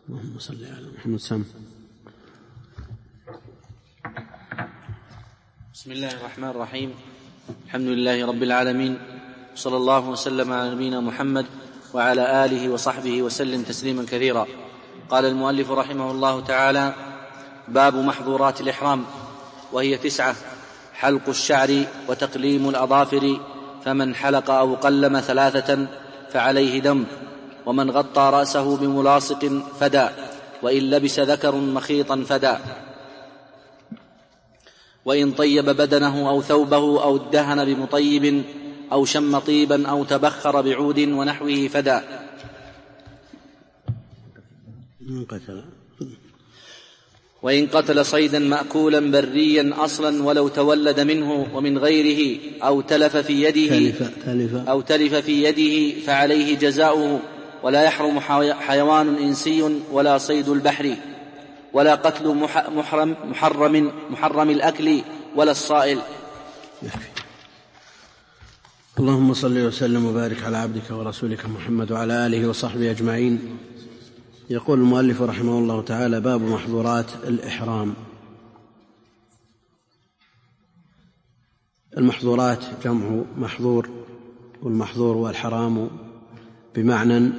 اللهم صل على محمد سم. بسم الله الرحمن الرحيم. الحمد لله رب العالمين، صلى الله وسلم على نبينا محمد وعلى آله وصحبه وسلم تسليما كثيرا. قال المؤلف رحمه الله تعالى: باب محظورات الإحرام، وهي 9: حلق الشعر وتقليم الأظافر، فمن حلق أو قلم 3 فعليه دم، ومن غطى رأسه بملاصق فدى، وإن لبس ذكر مخيطا فدى، وإن طيب بدنه أو ثوبه أو ادهن بمطيب أو شم طيبا أو تبخر بعود ونحوه فدى. وإن قتل صيدا مأكولا بريا أصلا ولو تولد منه ومن غيره أو تلف في يده فعليه جزاؤه، ولا يحرم حيوان إنسي ولا صيد البحر، ولا قتل محرم الأكل ولا الصائل. اللهم صل وسلم وبارك على عبدك ورسولك محمد وعلى آله وصحبه أجمعين. يقول المؤلف رحمه الله تعالى: باب محظورات الإحرام. المحظورات جمع محظور، والمحظور والحرام بمعنى،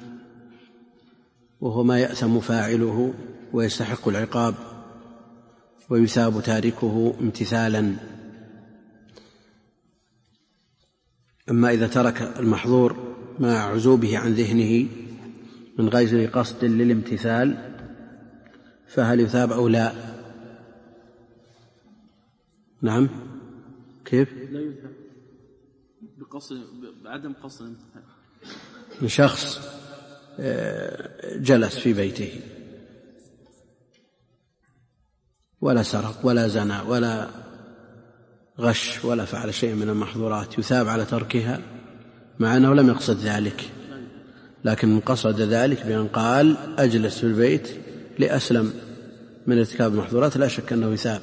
وهو ما يأثم فاعله ويستحق العقاب ويثاب تاركه امتثالا. أما إذا ترك المحظور مع عزوبه عن ذهنه من غير قصد للامتثال فهل يثاب أو لا؟ نعم. كيف؟ لا يثاب بعدم قصد الامتثال. شخص جلس في بيته ولا سرق ولا زنى ولا غش ولا فعل شيء من المحظورات، يثاب على تركها مع أنه لم يقصد ذلك، لكن قصد ذلك بأن قال أجلس في البيت لأسلم من ارتكاب المحظورات، لا شك أنه يثاب.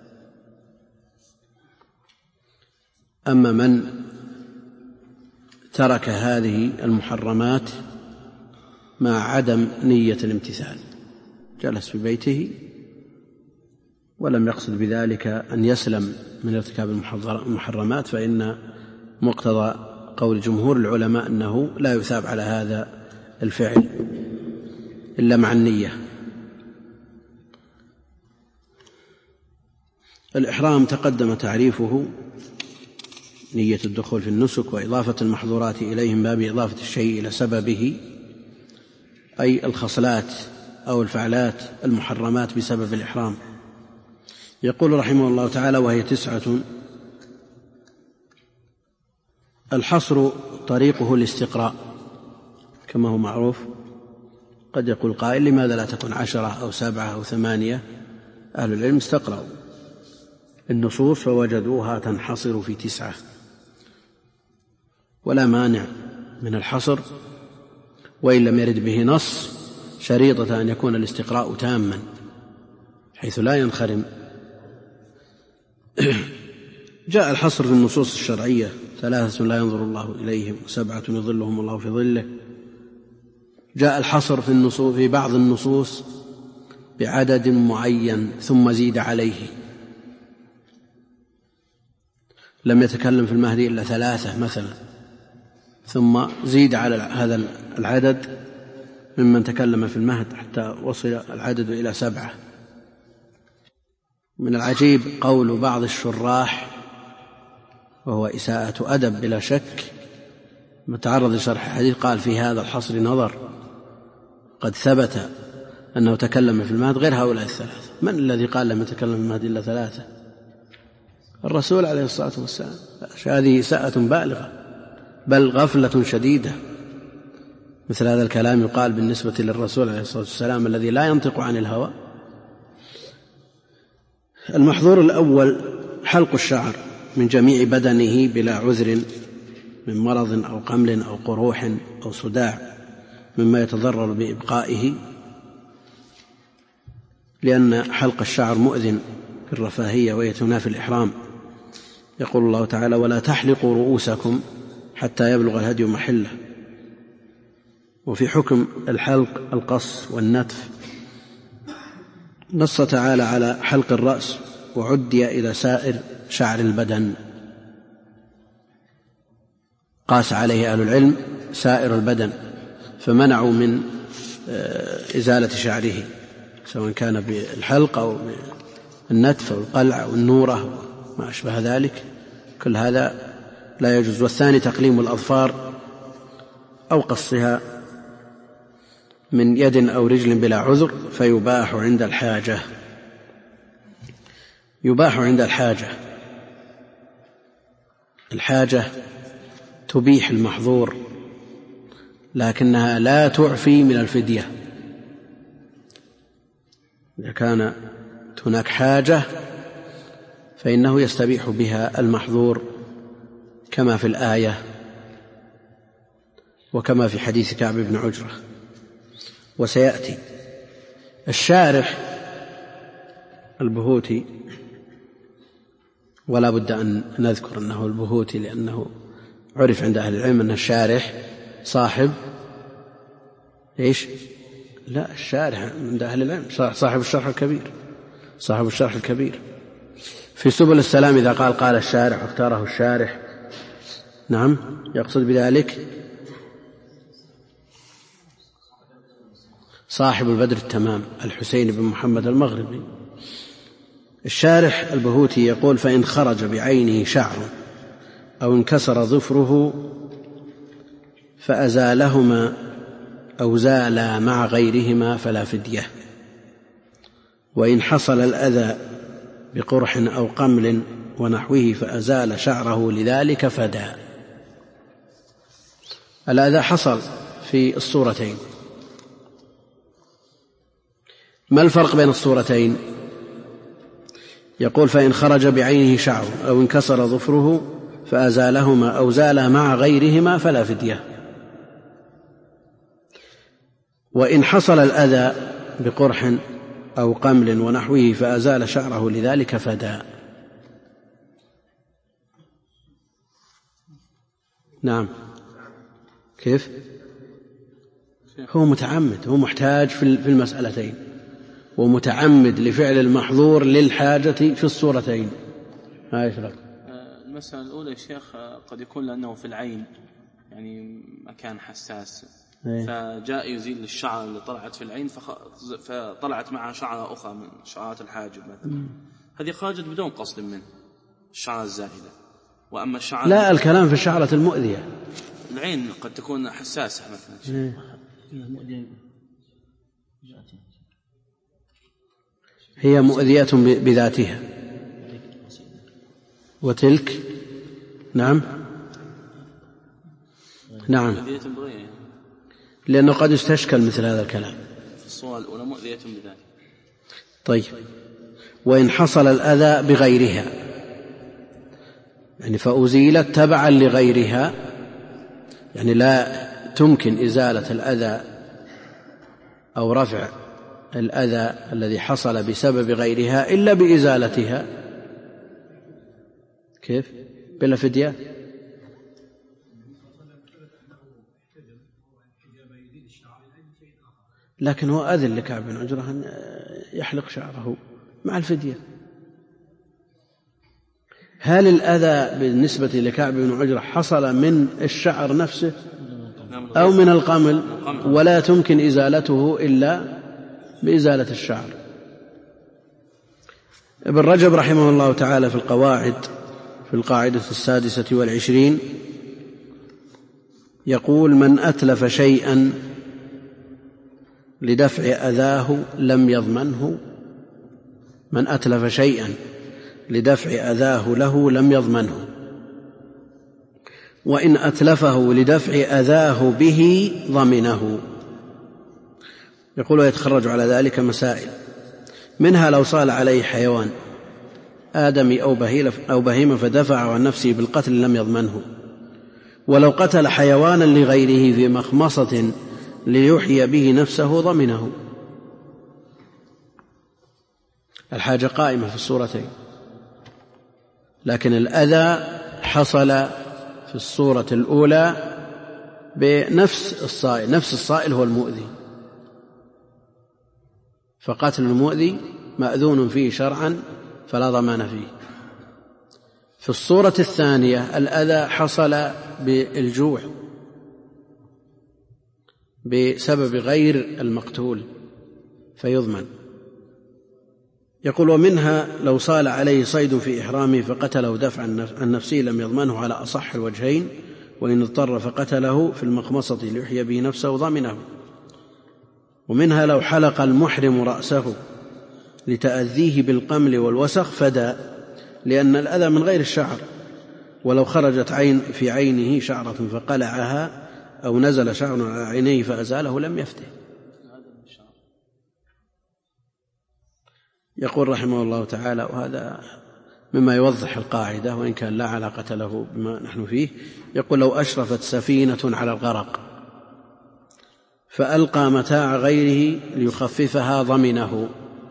أما من ترك هذه المحرمات مع عدم نية الامتثال، جلس في بيته ولم يقصد بذلك أن يسلم من ارتكاب المحرمات، فإن مقتضى قول جمهور العلماء أنه لا يثاب على هذا الفعل إلا مع النية. الإحرام تقدم تعريفه: نية الدخول في النسك وإضافة المحظورات إليه من باب إضافة الشيء إلى سببه، أي الخصلات أو الفعلات المحرمات بسبب الإحرام. يقول رحمه الله تعالى: وهي 9. الحصر طريقه الاستقراء كما هو معروف. قد يقول قائل: لماذا لا تكون 10 أو 7 أو 8؟ أهل العلم استقرأوا النصوص فوجدوها تنحصر في 9، ولا مانع من الحصر وإن لم يرد به نص، شريطة أن يكون الاستقراء تاما حيث لا ينخرم. جاء الحصر في النصوص الشرعية: 3 لا ينظر الله إليهم، 7 يظلهم الله في ظله. جاء الحصر في بعض النصوص بعدد معين ثم زيد عليه، لم يتكلم في المهدي إلا 3 مثلا، ثم زيد على هذا العدد ممن تكلم في المهد حتى وصل العدد إلى 7. من العجيب قول بعض الشراح، وهو إساءة أدب بلا شك، متعرض لشرح الحديث، قال: في هذا الحصر نظر، قد ثبت أنه تكلم في المهد غير هؤلاء 3. من الذي قال لم يتكلم في المهد إلا 3؟ الرسول عليه الصلاة والسلام. هذه إساءة بالغة، بل غفلة شديدة. مثل هذا الكلام يقال بالنسبة للرسول عليه الصلاة والسلام الذي لا ينطق عن الهوى. المحظور الأول: حلق الشعر من جميع بدنه بلا عذر من مرض أو قمل أو قروح أو صداع مما يتضرر بإبقائه، لأن حلق الشعر مؤذن بالرفاهية وهي تنافي الإحرام. يقول الله تعالى: ولا تحلقوا رؤوسكم حتى يبلغ الهدي محله. وفي حكم الحلق القص والنتف نص تعالى على حلق الرأس وعدي إلى سائر شعر البدن، قاس عليه أهل العلم سائر البدن فمنعوا من إزالة شعره سواء كان بالحلق أو بالنتف أو القلع أو النورة ما أشبه ذلك، كل هذا لا يجوز. والثاني تقليم الأظفار أو قصها من يد أو رجل بلا عذر فيباح عند الحاجة. يباح عند الحاجة، الحاجة تبيح المحظور لكنها لا تعفي من الفدية. إذا كان هناك حاجة فإنه يستبيح بها المحظور كما في الآية وكما في حديث كعب بن عجرة. وسيأتي الشارح البهوتي، ولا بد أن نذكر أنه البهوتي لأنه عرف عند أهل العلم أن الشارح صاحب إيش؟ لا، الشارح عند أهل العلم صاحب الشرح الكبير، صاحب الشرح الكبير. في سبل السلام إذا قال الشارح واختاره الشارح، نعم، يقصد بذلك صاحب البدر التمام الحسين بن محمد المغربي. الشارح البهوتي يقول: فإن خرج بعينه شعر أو انكسر ظفره فأزالهما أو زالا مع غيرهما فلا فدية، وإن حصل الأذى بقرح أو قمل ونحوه فأزال شعره لذلك فدا. الأذى حصل في الصورتين. ما الفرق بين الصورتين؟ يقول: فإن خرج بعينه شعر أو انكسر ظفره فأزالهما أو زالا مع غيرهما فلا فدية، وإن حصل الأذى بقرح أو قمل ونحوه فأزال شعره لذلك فدا. نعم، كيف؟ هو متعمد، هو محتاج في المسألتين، ومتعمد لفعل المحظور للحاجة في الصورتين. المسألة الأولى يا شيخ قد يكون لأنه في العين يعني مكان حساس، فجاء يزيل الشعر اللي طلعت في العين فطلعت معها شعرة أخرى من شعرات الحاجب مثلا، هذه خرجت بدون قصد من الشعرة الزائدة. وأما الشعرة لا، الكلام في الشعرة المؤذية. العين قد تكون حساسة مثلا، هي مؤذية بذاتها، وتلك نعم لأنه قد يستشكل مثل هذا الكلام. في الصورة الأولى مؤذية بذاتها. طيب، وإن حصل الأذى بغيرها يعني فأزيلت تبعا لغيرها، يعني لا تمكن إزالة الأذى أو رفع الأذى الذي حصل بسبب غيرها إلا بإزالتها. كيف؟ بلا فدية؟ لكن هو أذن لكعب بن عجرة أن يحلق شعره مع الفدية. هل الأذى بالنسبة لكعب بن عجرة حصل من الشعر نفسه أو من القمل؟ ولا تمكن إزالته إلا بإزالة الشعر. ابن رجب رحمه الله تعالى في القاعدة 26 يقول: من أتلف شيئا لدفع أذاه لم يضمنه، من أتلف شيئا لدفع أذاه له لم يضمنه، وإن أتلفه لدفع أذاه به ضمنه. يقول: ويتخرج على ذلك مسائل، منها لو صال عليه حيوان آدمي أو بهيمة فدفع عن نفسه بالقتل لم يضمنه، ولو قتل حيوانا لغيره في مخمصة ليحيي به نفسه ضمنه. الحاجة قائمة في الصورتين، لكن الأذى حصل في الصورة الأولى بنفس الصائل. نفس الصائل هو المؤذي، فقتل المؤذي مأذون فيه شرعا فلا ضمان فيه. في الصورة الثانية الأذى حصل بالجوع بسبب غير المقتول فيضمن. يقول: ومنها لو صال عليه صيد في إحرامه فقتله دفعا عن نفسه لم يضمنه على أصح الوجهين، وإن اضطر فقتله في المخمصة ليحيي به نفسه ضمنه. ومنها لو حلق المحرم رأسه لتأذيه بالقمل والوسخ فدى، لأن الأذى من غير الشعر، ولو خرجت في عينه شعرة فقلعها أو نزل شعر على عينيه فأزاله لم يفده. يقول رحمه الله تعالى، وهذا مما يوضح القاعدة وإن كان لا علاقة له بما نحن فيه، يقول: لو أشرفت سفينة على الغرق فألقى متاع غيره ليخففها ضمنه.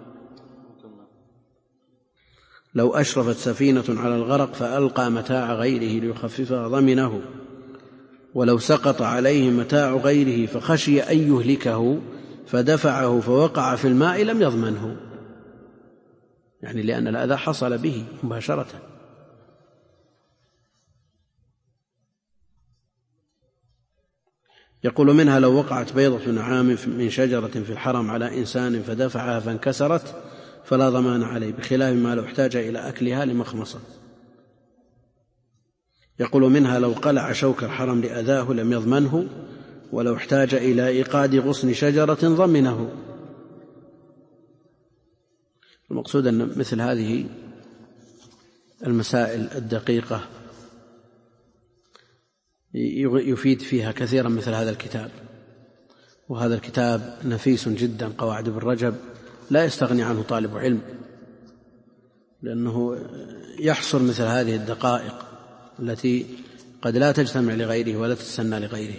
لو أشرفت سفينة على الغرق فألقى متاع غيره ليخففها ضمنه، ولو سقط عليه متاع غيره فخشي أن يهلكه فدفعه فوقع في الماء لم يضمنه، يعني لأن الأذى حصل به مباشرة. يقول: منها لو وقعت بيضة نعام من شجرة في الحرم على إنسان فدفعها فانكسرت فلا ضمان عليه، بخلاف ما لو احتاج إلى أكلها لمخمصة. يقول: منها لو قلع شوك الحرم لأذاه لم يضمنه، ولو احتاج إلى إيقاد غصن شجرة ضمنه. المقصود أن مثل هذه المسائل الدقيقة يفيد فيها كثيرا مثل هذا الكتاب، وهذا الكتاب نفيس جدا، قواعد ابن رجب لا يستغني عنه طالب علم، لأنه يحصر مثل هذه الدقائق التي قد لا تجتمع لغيره ولا تتسنى لغيره.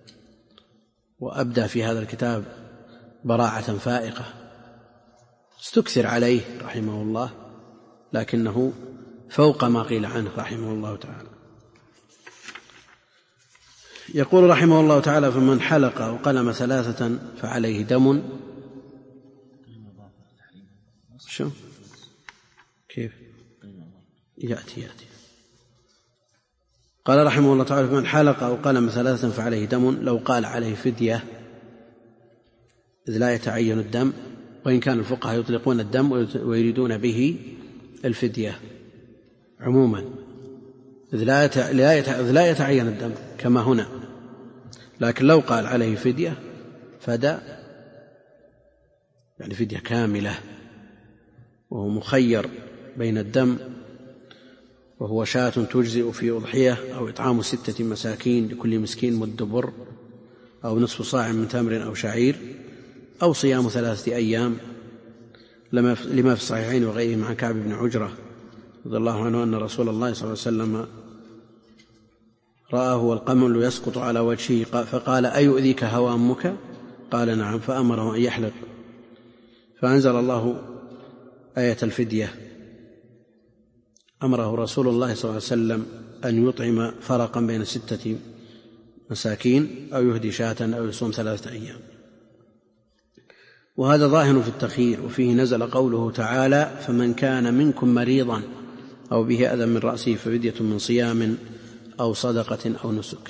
وأبدى في هذا الكتاب براعة فائقة استكثر عليه رحمه الله، لكنه فوق ما قيل عنه رحمه الله تعالى. يقول رحمه الله تعالى: فمن حلق أو قلم 3 فعليه دم. شو كيف يأتي قال رحمه الله تعالى: فمن حلق أو قلم 3 فعليه دم، لو قال عليه فدية إذ لا يتعين الدم، وإن كان الفقهاء يطلقون الدم ويريدون به الفدية عموما، إذ لا يتعين الدم كما هنا، لكن لو قال عليه فدية فدى، يعني فدية كاملة، وهو مخير بين الدم وهو شاة تجزئ في أضحية، أو إطعام 6 مساكين لكل مسكين مد بر، أو نصف صاع من تمر أو شعير، أو صيام 3 أيام، لما في الصحيحين وغيرهم عن كعب بن عجرة رضي الله عنه أن رسول الله صلى الله عليه وسلم رآه والقمل يسقط على وجهه فقال: أيؤذيك هوى أمك؟ قال: نعم. فأمره أن يحلق، فأنزل الله آية الفدية، أمره رسول الله صلى الله عليه وسلم أن يطعم فرقا بين 6 مساكين أو يهدي شاة أو يصوم 3 أيام. وهذا ظاهر في التخيير، وفيه نزل قوله تعالى: فمن كان منكم مريضا أو به أذى من رأسه ففدية من صيام أو صدقة أو نسك.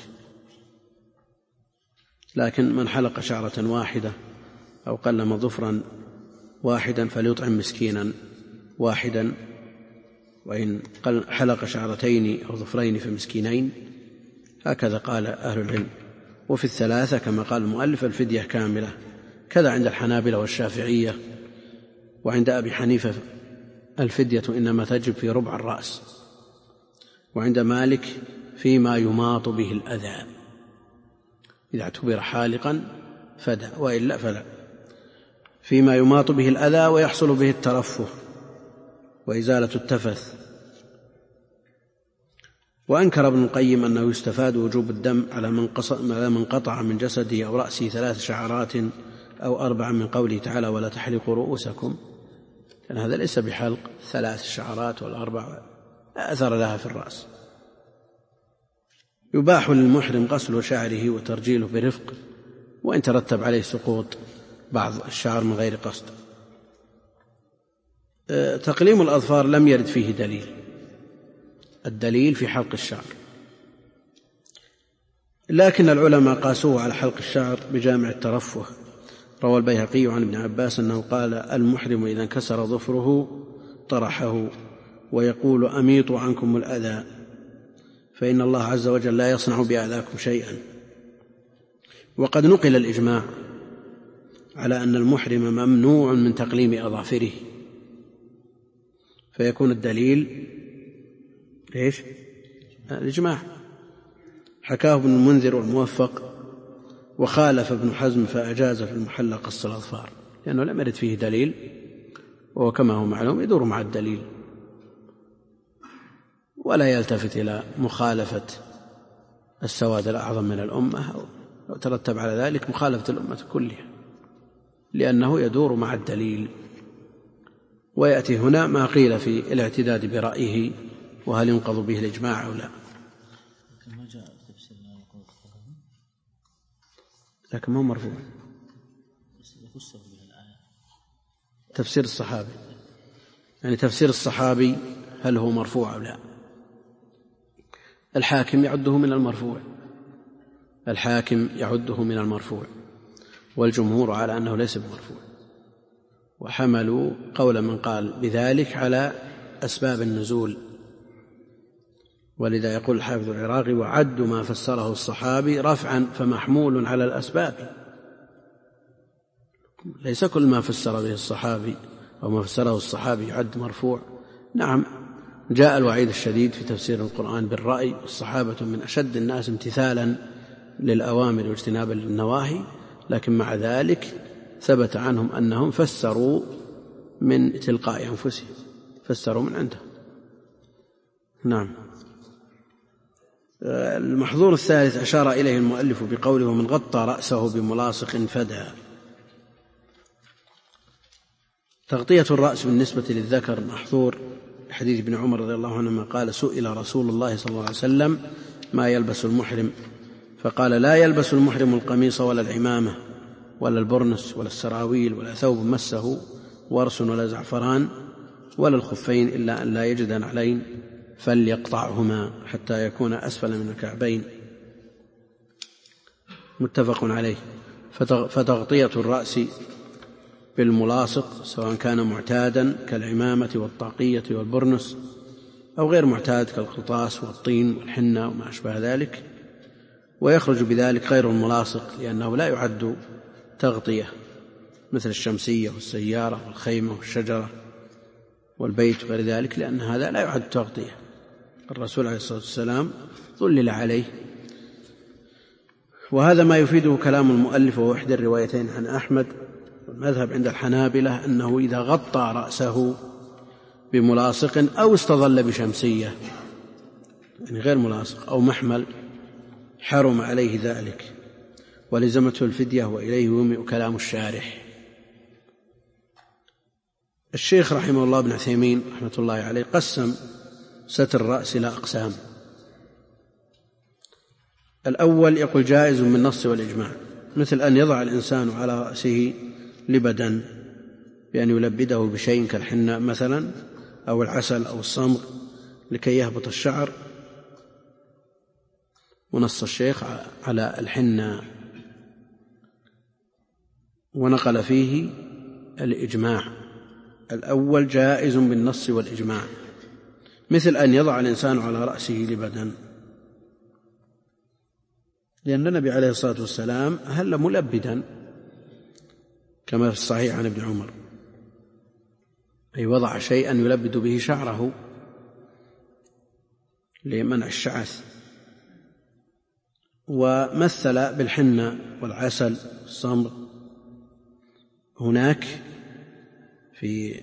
لكن من حلق شعرة واحدة أو قلم ظفرا واحدا فليطعم مسكينا واحدا، وإن حلق 2 أو ظفرين فمسكينين، هكذا قال أهل العلم. وفي 3 كما قال المؤلف الفدية كاملة، كذا عند الحنابلة والشافعية، وعند أبي حنيفة الفدية إنما تجب في ربع الرأس، وعند مالك فيما يماط به الأذى، إذا اعتبر حالقا فدى، وإلا فلا، فيما يماط به الأذى ويحصل به الترفه وإزالة التفث. وأنكر ابن القيم أنه يستفاد وجوب الدم على من قطع من جسده أو رأسه 3 شعرات أو 4 من قوله تعالى: ولا تحلقوا رؤوسكم، لأن هذا ليس بحلق 3 شعرات ولا 4 لا أثر لها في الرأس. يباح للمحرم غسل شعره وترجيله برفق وإن ترتب عليه سقوط بعض الشعر من غير قصد. تقليم الأظفار لم يرد فيه دليل، الدليل في حلق الشعر، لكن العلماء قاسوه على حلق الشعر بجامع الترفه. روى البيهقي عن ابن عباس أنه قال: المحرم إذا انكسر ظفره طرحه ويقول: أميطوا عنكم الأذى فإن الله عز وجل لا يصنع بأذاكم شيئا. وقد نقل الإجماع على أن المحرم ممنوع من تقليم أظافره، فيكون الدليل إيش؟ الإجماع. حكاه ابن المنذر والموفق، وخالف ابن حزم فأجاز في المحلى قص الأظفار، لأنه لم يرد فيه دليل، وهو كما هو معلوم يدور مع الدليل ولا يلتفت إلى مخالفة السواد الأعظم من الأمة، لو ترتب على ذلك مخالفة الأمة كلها، لأنه يدور مع الدليل. ويأتي هنا ما قيل في الاعتداد برأيه وهل ينقض به الإجماع أو لا. لكن ما هو مرفوع، تفسير الصحابي، يعني تفسير الصحابي هل هو مرفوع أو لا. الحاكم يعده من المرفوع، الحاكم يعده من المرفوع، والجمهور على أنه ليس بمرفوع، وحملوا قول من قال بذلك على أسباب النزول. ولذا يقول الحافظ العراقي: وعد ما فسره الصحابي رفعا فمحمول على الأسباب. ليس كل ما فسر به الصحابي أو ما فسره الصحابي يعد مرفوع. نعم، جاء الوعيد الشديد في تفسير القرآن بالرأي، والصحابة من أشد الناس امتثالا للأوامر واجتنابا للنواهي، لكن مع ذلك ثبت عنهم أنهم فسروا من تلقاء أنفسهم، فسروا من عندهم. نعم. المحظور الثالث أشار إليه المؤلف بقوله: ومن غطى رأسه بملاصق فدى. تغطية الرأس بالنسبة للذكر محظور، حديث ابن عمر رضي الله عنهما قال: سئل رسول الله صلى الله عليه وسلم ما يلبس المحرم، فقال: لا يلبس المحرم القميص ولا العمامة ولا البرنس ولا السراويل ولا ثوب مسه ورس ولا زعفران ولا الخفين إلا أن لا يجد نعلين فليقطعهما حتى يكون أسفل من الكعبين. متفق عليه. فتغطية الرأس بالملاصق سواء كان معتادا كالعمامة والطاقية والبرنس أو غير معتاد كالقرطاس والطين والحنة وما أشبه ذلك، ويخرج بذلك غير الملاصق لأنه لا يعد تغطية، مثل الشمسية والسيارة والخيمة والشجرة والبيت وغير ذلك، لأن هذا لا يعد تغطية. الرسول عليه الصلاة والسلام ظلل عليه. وهذا ما يفيده كلام المؤلف وهو إحدى الروايتين عن أحمد. المذهب عند الحنابلة أنه إذا غطى رأسه بملاصق أو استظل بشمسية، يعني غير ملاصق، أو محمل، حرم عليه ذلك ولزمته الفدية، وإليه يومئ كلام الشارح. الشيخ رحمه الله بن عثيمين رحمة الله عليه قسم ستر الرأس إلى أقسام. الأول يقول: جائز من نص والإجماع، مثل أن يضع الإنسان على رأسه لبدا بأن يلبده بشيء كالحنة مثلا أو العسل أو الصمغ لكي يهبط الشعر، ونص الشيخ على الحنة ونقل فيه الإجماع. الأول جائز بالنص والإجماع، مثل أن يضع الإنسان على رأسه لبدا، لأن النبي عليه الصلاة والسلام هل ملبدا كما في الصحيح عن ابن عمر، أي وضع شيئا يلبد به شعره لمنع الشعث. ومثل بالحنة والعسل والصمغ هناك في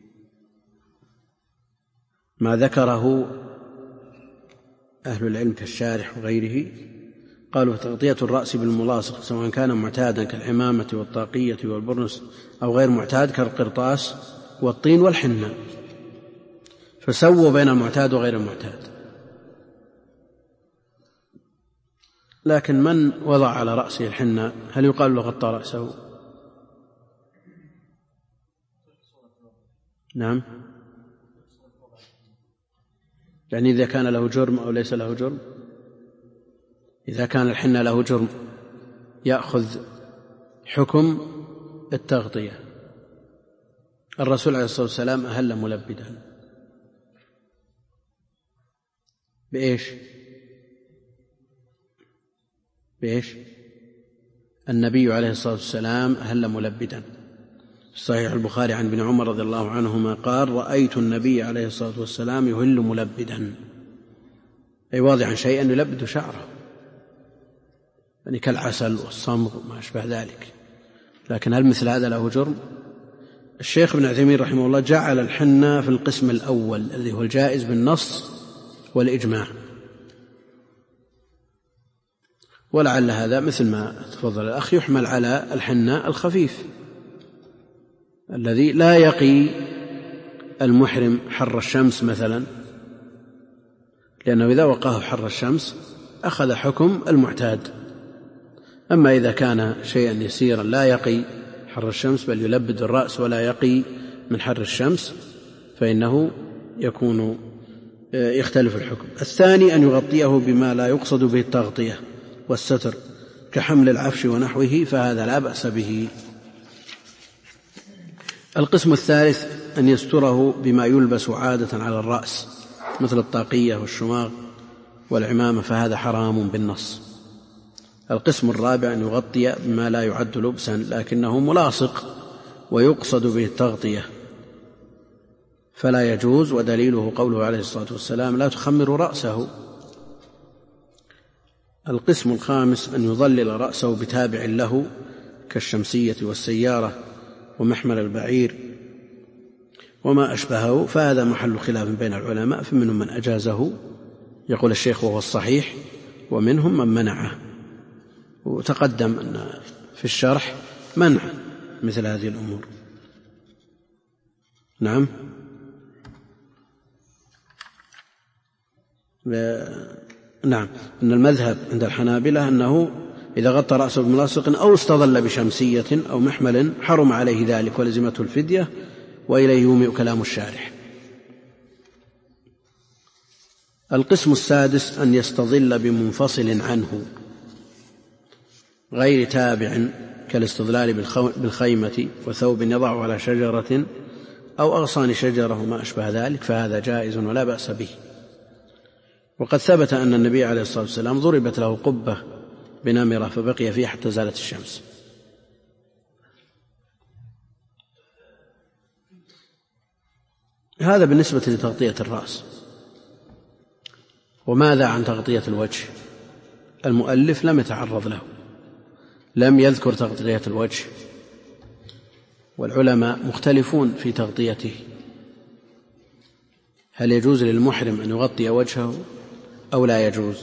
ما ذكره أهل العلم كالشارح وغيره، قالوا: تغطية الرأس بالملاصق سواء كان معتادا كالعمامة والطاقية والبرنس أو غير معتاد كالقرطاس والطين والحنة، فسووا بين المعتاد وغير المعتاد. لكن من وضع على رأسه الحنة هل يقال له غطى رأسه؟ نعم، يعني إذا كان له جرم أو ليس له جرم. إذا كان الحنة له جرم يأخذ حكم التغطية. الرسول عليه الصلاة والسلام أهل ملبدا بإيش؟ النبي عليه الصلاة والسلام أهل ملبدا. صحيح البخاري عن ابن عمر رضي الله عنهما قال: رأيت النبي عليه الصلاة والسلام يهل ملبدا، أي واضعا شيئا يلبد شعره، يعني كالعسل والصمغ وما أشبه ذلك. لكن هل مثل هذا له جرم؟ الشيخ ابن عثيمين رحمه الله جعل الحنة في القسم الأول الذي هو الجائز بالنص والإجماع، ولعل هذا مثل ما تفضل الأخ يحمل على الحنة الخفيف الذي لا يقي المحرم حر الشمس مثلا، لأنه إذا وقاه حر الشمس أخذ حكم المعتاد. أما إذا كان شيئا يسيرا لا يقي حر الشمس بل يلبد الرأس ولا يقي من حر الشمس فإنه يختلف الحكم. الثاني أن يغطيه بما لا يقصد به التغطية والستر كحمل العفش ونحوه، فهذا لا بأس به. القسم الثالث أن يستره بما يلبس عادة على الرأس مثل الطاقية والشماغ والعمامة، فهذا حرام بالنص. القسم الرابع أن يغطي بما لا يعد لبسا لكنه ملاصق ويقصد به التغطية، فلا يجوز، ودليله قوله عليه الصلاة والسلام: لا تخمر رأسه. القسم الخامس أن يظلل رأسه بتابع له كالشمسية والسيارة ومحمل البعير وما أشبهه، فهذا محل خلاف بين العلماء، فمنهم من أجازه يقول الشيخ وهو الصحيح، ومنهم من منعه، وتقدم أن في الشرح منع مثل هذه الأمور. نعم. نعم، أن المذهب عند الحنابلة أنه إذا غطى رأسه بملاصق أو استظل بشمسية أو محمل حرم عليه ذلك ولزمته الفدية، وإليه يومئ كلام الشارح. القسم السادس أن يستظل بمنفصل عنه غير تابع كالاستظلال بالخيمة وثوب يضع على شجرة أو أغصان شجرة وما أشبه ذلك، فهذا جائز ولا بأس به. وقد ثبت أن النبي عليه الصلاة والسلام ضربت له قبة بنمرة فبقي فيها حتى زالت الشمس. هذا بالنسبة لتغطية الرأس. وماذا عن تغطية الوجه؟ المؤلف لم يتعرض له، لم يذكر تغطية الوجه، والعلماء مختلفون في تغطيته. هل يجوز للمحرم أن يغطي وجهه أو لا يجوز؟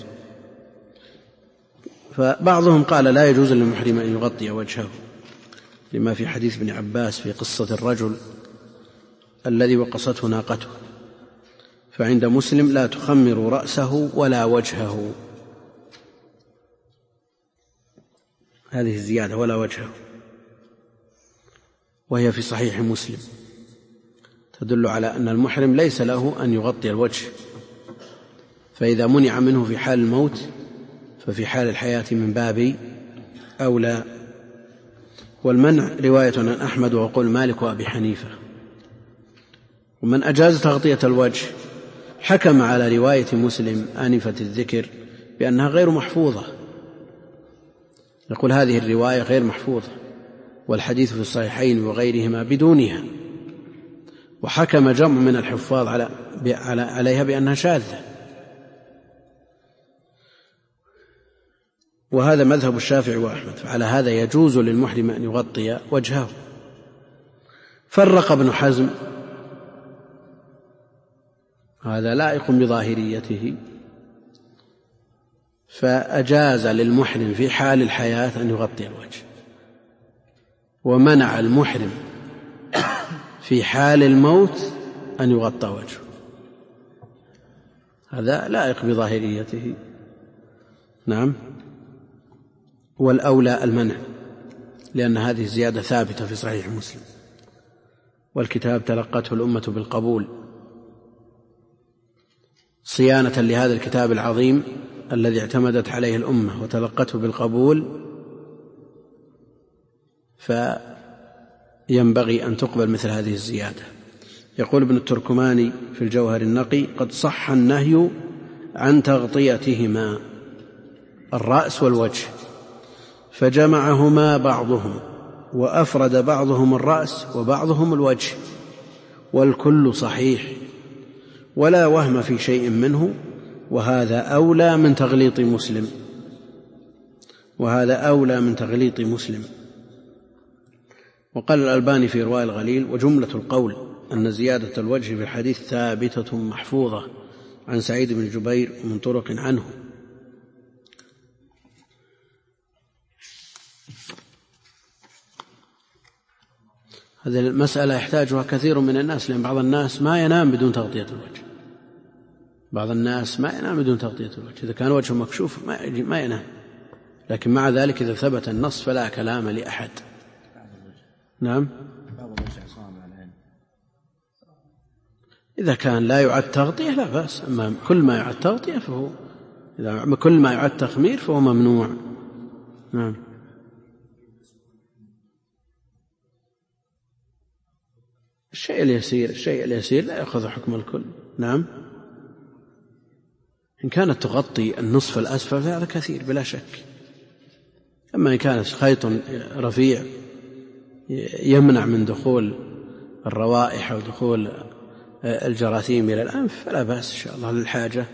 فبعضهم قال لا يجوز للمحرم أن يغطي وجهه لما في حديث ابن عباس في قصة الرجل الذي وقصته ناقته، فعند مسلم: لا تخمر رأسه ولا وجهه. هذه الزيادة ولا وجهه، وهي في صحيح مسلم، تدل على أن المحرم ليس له أن يغطي الوجه، فإذا منع منه في حال الموت ففي حال الحياة من باب أولى. والمنع رواية عن أحمد وقول مالك وأبي حنيفة. ومن أجاز تغطية الوجه حكم على رواية مسلم آنفة الذكر بأنها غير محفوظة، يقول هذه الرواية غير محفوظة، والحديث في الصحيحين وغيرهما بدونها، وحكم جمع من الحفاظ عليها بأنها شاذة. وهذا مذهب الشافعي وأحمد، فعلى هذا يجوز للمحرم أن يغطي وجهه. فرق ابن حزم، هذا لائق بظاهريته، فأجاز للمحرم في حال الحياة أن يغطي الوجه، ومنع المحرم في حال الموت أن يغطى وجهه. هذا لائق بظاهريته. نعم. والأولى المنع، لأن هذه الزيادة ثابتة في صحيح مسلم، والكتاب تلقته الأمة بالقبول صيانة لهذا الكتاب العظيم الذي اعتمدت عليه الأمة وتلقته بالقبول، فينبغي أن تقبل مثل هذه الزيادة. يقول ابن التركماني في الجوهر النقي: قد صح النهي عن تغطيتهما الرأس والوجه، فجمعهما بعضهم، وأفرد بعضهم الرأس وبعضهم الوجه، والكل صحيح ولا وهم في شيء منه، وهذا أولى من تغليط مسلم، وهذا أولى من تغليط مسلم. وقال الألباني في إرواء الغليل: وجملة القول أن زيادة الوجه في الحديث ثابتة محفوظة عن سعيد بن جبير ومن طرق عنه. هذه المسألة يحتاجها كثير من الناس، لأن بعض الناس ما ينام بدون تغطية الوجه، بعض الناس ما ينام بدون تغطية الوجه، إذا كان وجهه مكشوف ما ينام، لكن مع ذلك إذا ثبت النص فلا كلام لأحد. نعم، إذا كان لا يعد تغطية لا بأس، أما كل ما يعد تغطية فهو، إذا كل ما يعد تخمير فهو ممنوع. نعم. الشيء اليسير لا يأخذ حكم الكل. نعم، إن كانت تغطي النصف الأسفل فهذا كثير بلا شك، أما إن كانت خيط رفيع يمنع من دخول الروائح ودخول الجراثيم إلى الأنف فلا بأس إن شاء الله للحاجة.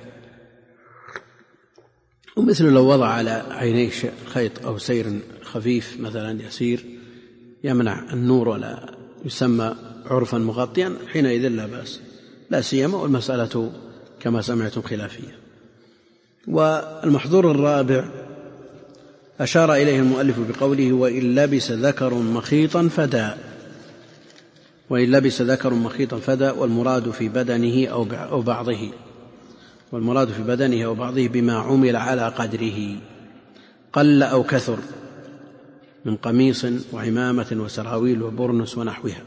ومثل لو وضع على عينيه خيط أو سير خفيف مثلا يسير يمنع النور ولا يسمى عرفا مغطيا، حينئذ لا بأس، لا سيما والمسألة كما سمعتم خلافية. والمحظور الرابع أشار إليه المؤلف بقوله: وإن لبس ذكر مخيطا فدا، وإن لبس ذكر مخيطا فدا، والمراد في بدنه أو بعضه، والمراد في بدنه أو بعضه بما عمل على قدره قل أو كثر من قميص وعمامة وسراويل وبرنس ونحوها.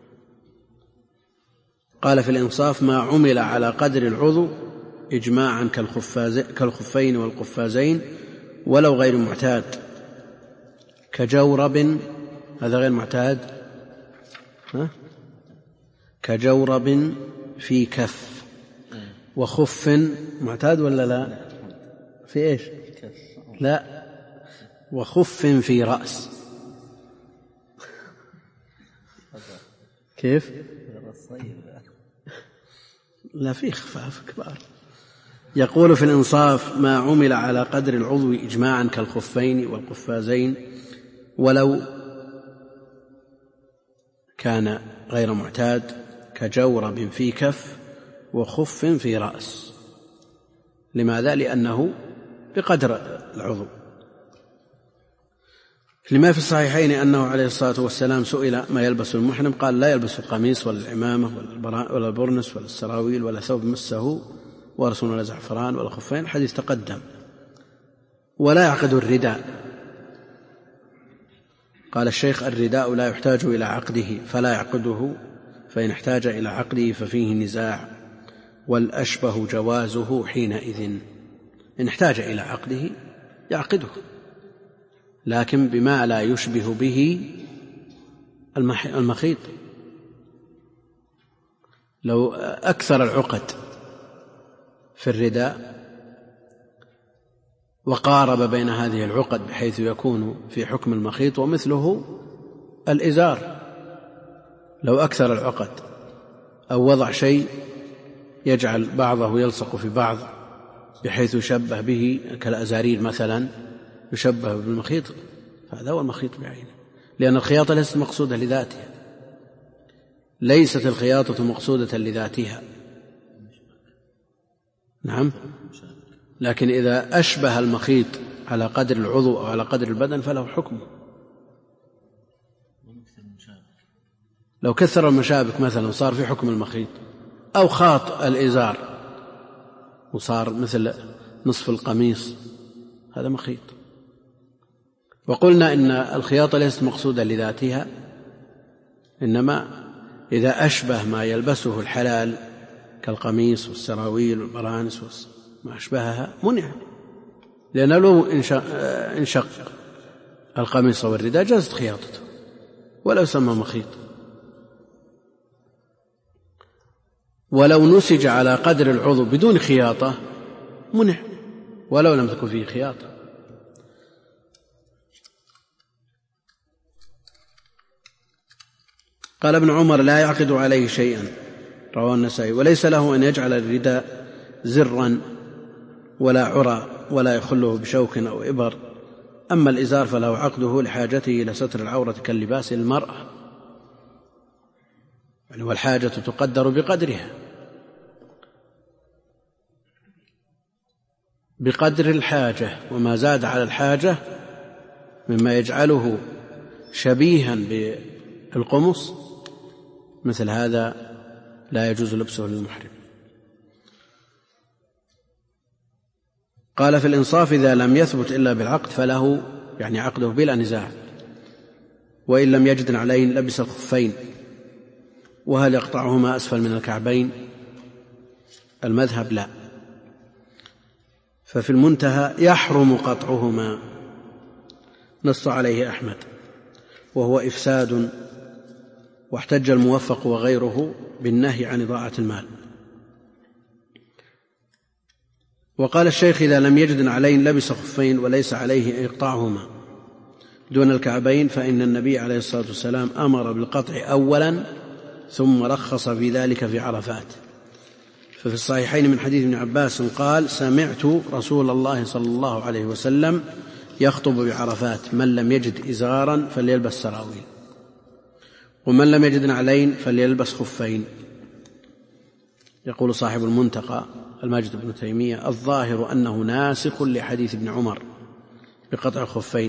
قال في الإنصاف: ما عمل على قدر العضو إجماعا كالخفين والقفازين ولو غير معتاد، كجورب، هذا غير معتاد، كجورب في كف، وخف معتاد ولا لا؟ في إيش؟ لا، وخف في رأس. كيف؟ لا، في خفاف كبار. يقول في الإنصاف: ما عمل على قدر العضو إجماعا كالخفين والقفازين ولو كان غير معتاد، كجورب في كف وخف في رأس. لماذا؟ لأنه بقدر العضو. لما في الصحيحين أنه عليه الصلاة والسلام سئل ما يلبس المحرم، قال: لا يلبس القميص ولا العمامة ولا البرنس ولا السراويل ولا ثوب مسه ورس ولا زعفران ولا خفين، حديث تقدم. ولا يعقد الرداء، قال الشيخ: الرداء لا يحتاج إلى عقده فلا يعقده، فإن احتاج إلى عقده ففيه نزاع، والأشبه جوازه حينئذ. إن احتاج إلى عقده يعقده، لكن بما لا يشبه به المخيط. لو أكثر العقد في الرداء وقارب بين هذه العقد بحيث يكون في حكم المخيط، ومثله الإزار، لو أكثر العقد أو وضع شيء يجعل بعضه يلصق في بعض بحيث يشبه به كالأزارير مثلا، يشبه بالمخيط، هذا هو المخيط بعينه، لأن الخياطة ليست مقصودة لذاتها، ليست الخياطة مقصودة لذاتها. نعم، لكن إذا أشبه المخيط على قدر العضو أو على قدر البدن فله حكمه. لو كثر المشابك مثلا صار في حكم المخيط، أو خاط الإزار وصار مثل نصف القميص، هذا مخيط. وقلنا إن الخياطة ليست مقصودة لذاتها، إنما إذا أشبه ما يلبسه الحلال كالقميص والسراويل والبرانس وما أشبهها منع، لأن لو انشق القميص والرداء جازت خياطته ولو سمى مخيط. ولو نسج على قدر العضو بدون خياطة منع ولو لم تكن فيه خياطة. قال ابن عمر: لا يعقد عليه شيئا، رواه النسائي، وليس له أن يجعل الرداء زرا ولا عرى ولا يخله بشوك أو إبر. أما الإزار فله عقده لحاجته إلى ستر العورة كاللباس للمرأة، يعني والحاجة تقدر بقدرها، بقدر الحاجة، وما زاد على الحاجة مما يجعله شبيها بالقمص مثل هذا لا يجوز لبسه للمحرم. قال: في الإنصاف إذا لم يثبت إلا بالعقد فله، يعني عقده بلا نزاع، وإن لم يجد نعلين لبس الخفين. وهل يقطعهما أسفل من الكعبين؟ المذهب لا، ففي المنتهى يحرم قطعهما، نص عليه أحمد، وهو إفساد، واحتج الموفق وغيره بالنهي عن إضاعة المال. وقال الشيخ: إذا لم يجد نعلين لبس خفين وليس عليه أن يقطعهما دون الكعبين، فإن النبي عليه الصلاة والسلام أمر بالقطع أولا ثم رخص في ذلك في عرفات. ففي الصحيحين من حديث ابن عباس قال: سمعت رسول الله صلى الله عليه وسلم يخطب بعرفات: من لم يجد إزارا فليلبس سراويل، ومن لم يجد نعلين فليلبس خفين. يقول صاحب المنتقى الماجد بن تيمية: الظاهر أنه ناسخ لحديث ابن عمر بقطع الخفين،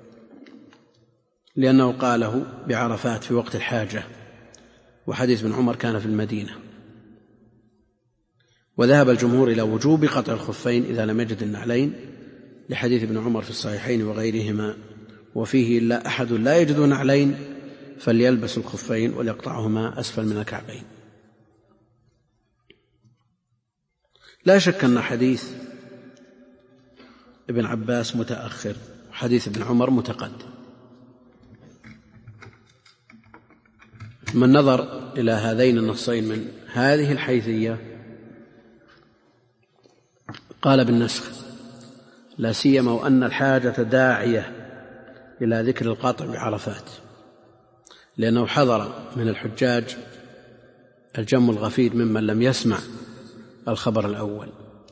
لأنه قاله بعرفات في وقت الحاجة، وحديث ابن عمر كان في المدينة. وذهب الجمهور إلى وجوب قطع الخفين إذا لم يجد النعلين لحديث ابن عمر في الصحيحين وغيرهما، وفيه: إلا أحد لا يجد نعلين فليلبس الخفين وليقطعهما أسفل من الكعبين. لا شك أن حديث ابن عباس متأخر وحديث ابن عمر متقدم. من نظر إلى هذين النصين من هذه الحيثية قال بالنسخ، لا سيما وأن الحاجة داعية إلى ذكر القطع بعرفات، لأنه حضر من الحجاج الجم الغفير ممن لم يسمع الخبر الأول.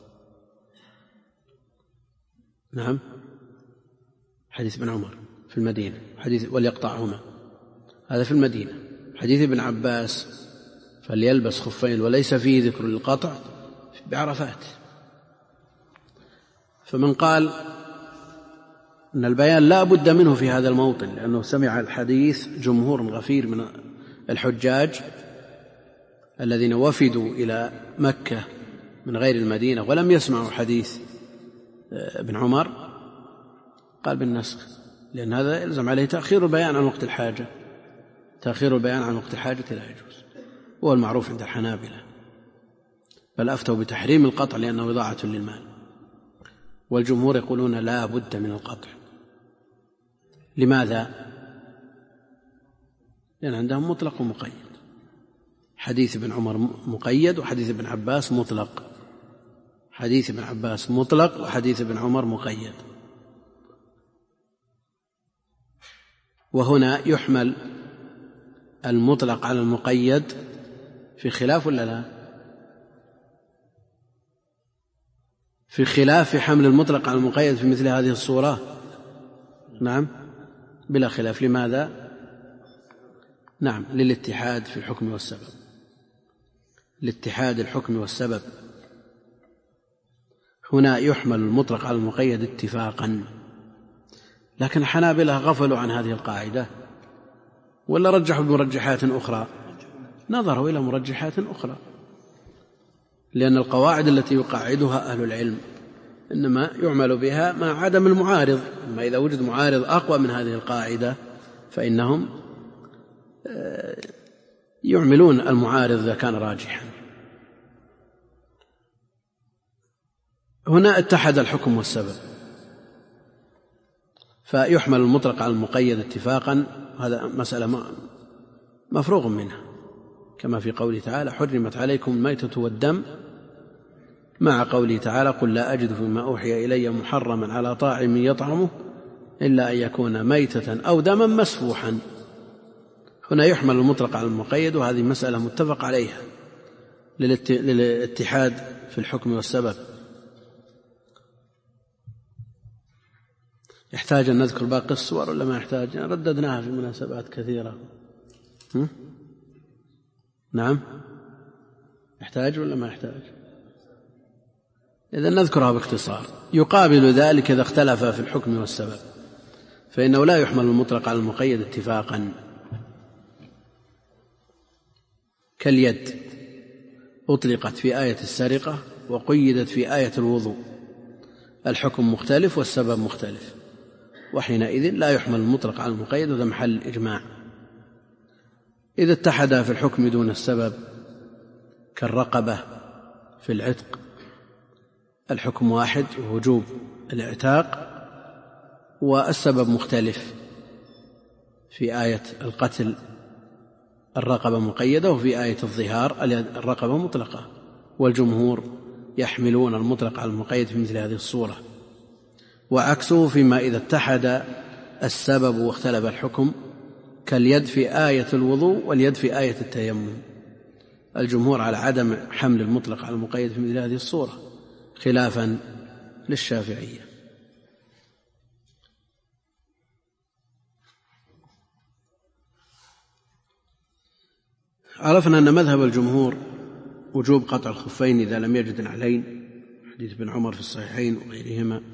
نعم، حديث ابن عمر في المدينة، حديث وليقطعهما هذا في المدينة. حديث ابن عباس فليلبس خفين وليس فيه ذكر القطع بعرفات. فمن قال أن البيان لا بد منه في هذا الموطن، لأنه سمع الحديث جمهور غفير من الحجاج الذين وفدوا إلى مكة من غير المدينة ولم يسمعوا حديث ابن عمر، قال بالنسخ، لأن هذا يلزم عليه تأخير البيان عن وقت الحاجة. تأخير البيان عن وقت الحاجة لا يجوز، هو المعروف عند الحنابلة، بل أفتوا بتحريم القطع لأنه إضاعة للمال، والجمهور يقولون لا بد من القطع. لماذا؟ لأن عندهم مطلق ومقيد، حديث ابن عمر مقيد وحديث ابن عباس مطلق، حديث ابن عباس مطلق وحديث ابن عمر مقيد. وهنا يحمل المطلق على المقيد في خلاف ولا لا؟ في خلاف في حمل المطلق على المقيد في مثل هذه الصورة. نعم بلا خلاف. لماذا؟ نعم للاتحاد في الحكم والسبب، لاتحاد الحكم والسبب. هنا يحمل المطلق على المقيد اتفاقا، لكن الحنابلة غفلوا عن هذه القاعدة ولا رجحوا بمرجحات أخرى؟ نظروا إلى مرجحات أخرى، لأن القواعد التي يقاعدها أهل العلم إنما يعمل بها مع عدم المعارض. أما إذا وجد معارض أقوى من هذه القاعدة فإنهم يعملون المعارض إذا كان راجحا. هنا اتحد الحكم والسبب، فيحمل المطلق على المقيد اتفاقا، هذا مسألة مفروغ منها، كما في قوله تعالى حرمت عليكم الميتة والدم، مع قوله تعالى قل لا أجد فيما أوحي إلي محرما على طاعم يطعمه إلا أن يكون ميتة أو دما مسفوحا. هنا يحمل المطلق على المقيد، وهذه مسألة متفق عليها للاتحاد في الحكم والسبب. يحتاج أن نذكر باقي الصور ولا ما يحتاج؟ رددناها في مناسبات كثيرة. نعم، يحتاج ولا ما يحتاج؟ إذن نذكرها باختصار. يقابل ذلك إذا اختلف في الحكم والسبب، فإنه لا يحمل المطلق على المقيد اتفاقا، كاليد أطلقت في آية السرقة وقيدت في آية الوضوء، الحكم مختلف والسبب مختلف، وحينئذ لا يحمل المطلق على المقيد، وهذا محل إجماع. إذا اتحدا في الحكم دون السبب كالرقبة في العتق، الحكم واحد وجوب الاعتاق، والسبب مختلف. في آية القتل الرقبة مقيدة، وفي آية الظهار الرقبة مطلقة، والجمهور يحملون المطلق على المقيد في مثل هذه الصورة. وعكسه فيما إذا اتحد السبب واختلف الحكم، كاليد في آية الوضوء واليد في آية التيمم، الجمهور على عدم حمل المطلق على المقيد في مثل هذه الصورة، خلافا للشافعية. عرفنا أن مذهب الجمهور وجوب قطع الخفين إذا لم يجد نعلين، حديث ابن عمر في الصحيحين وغيرهما.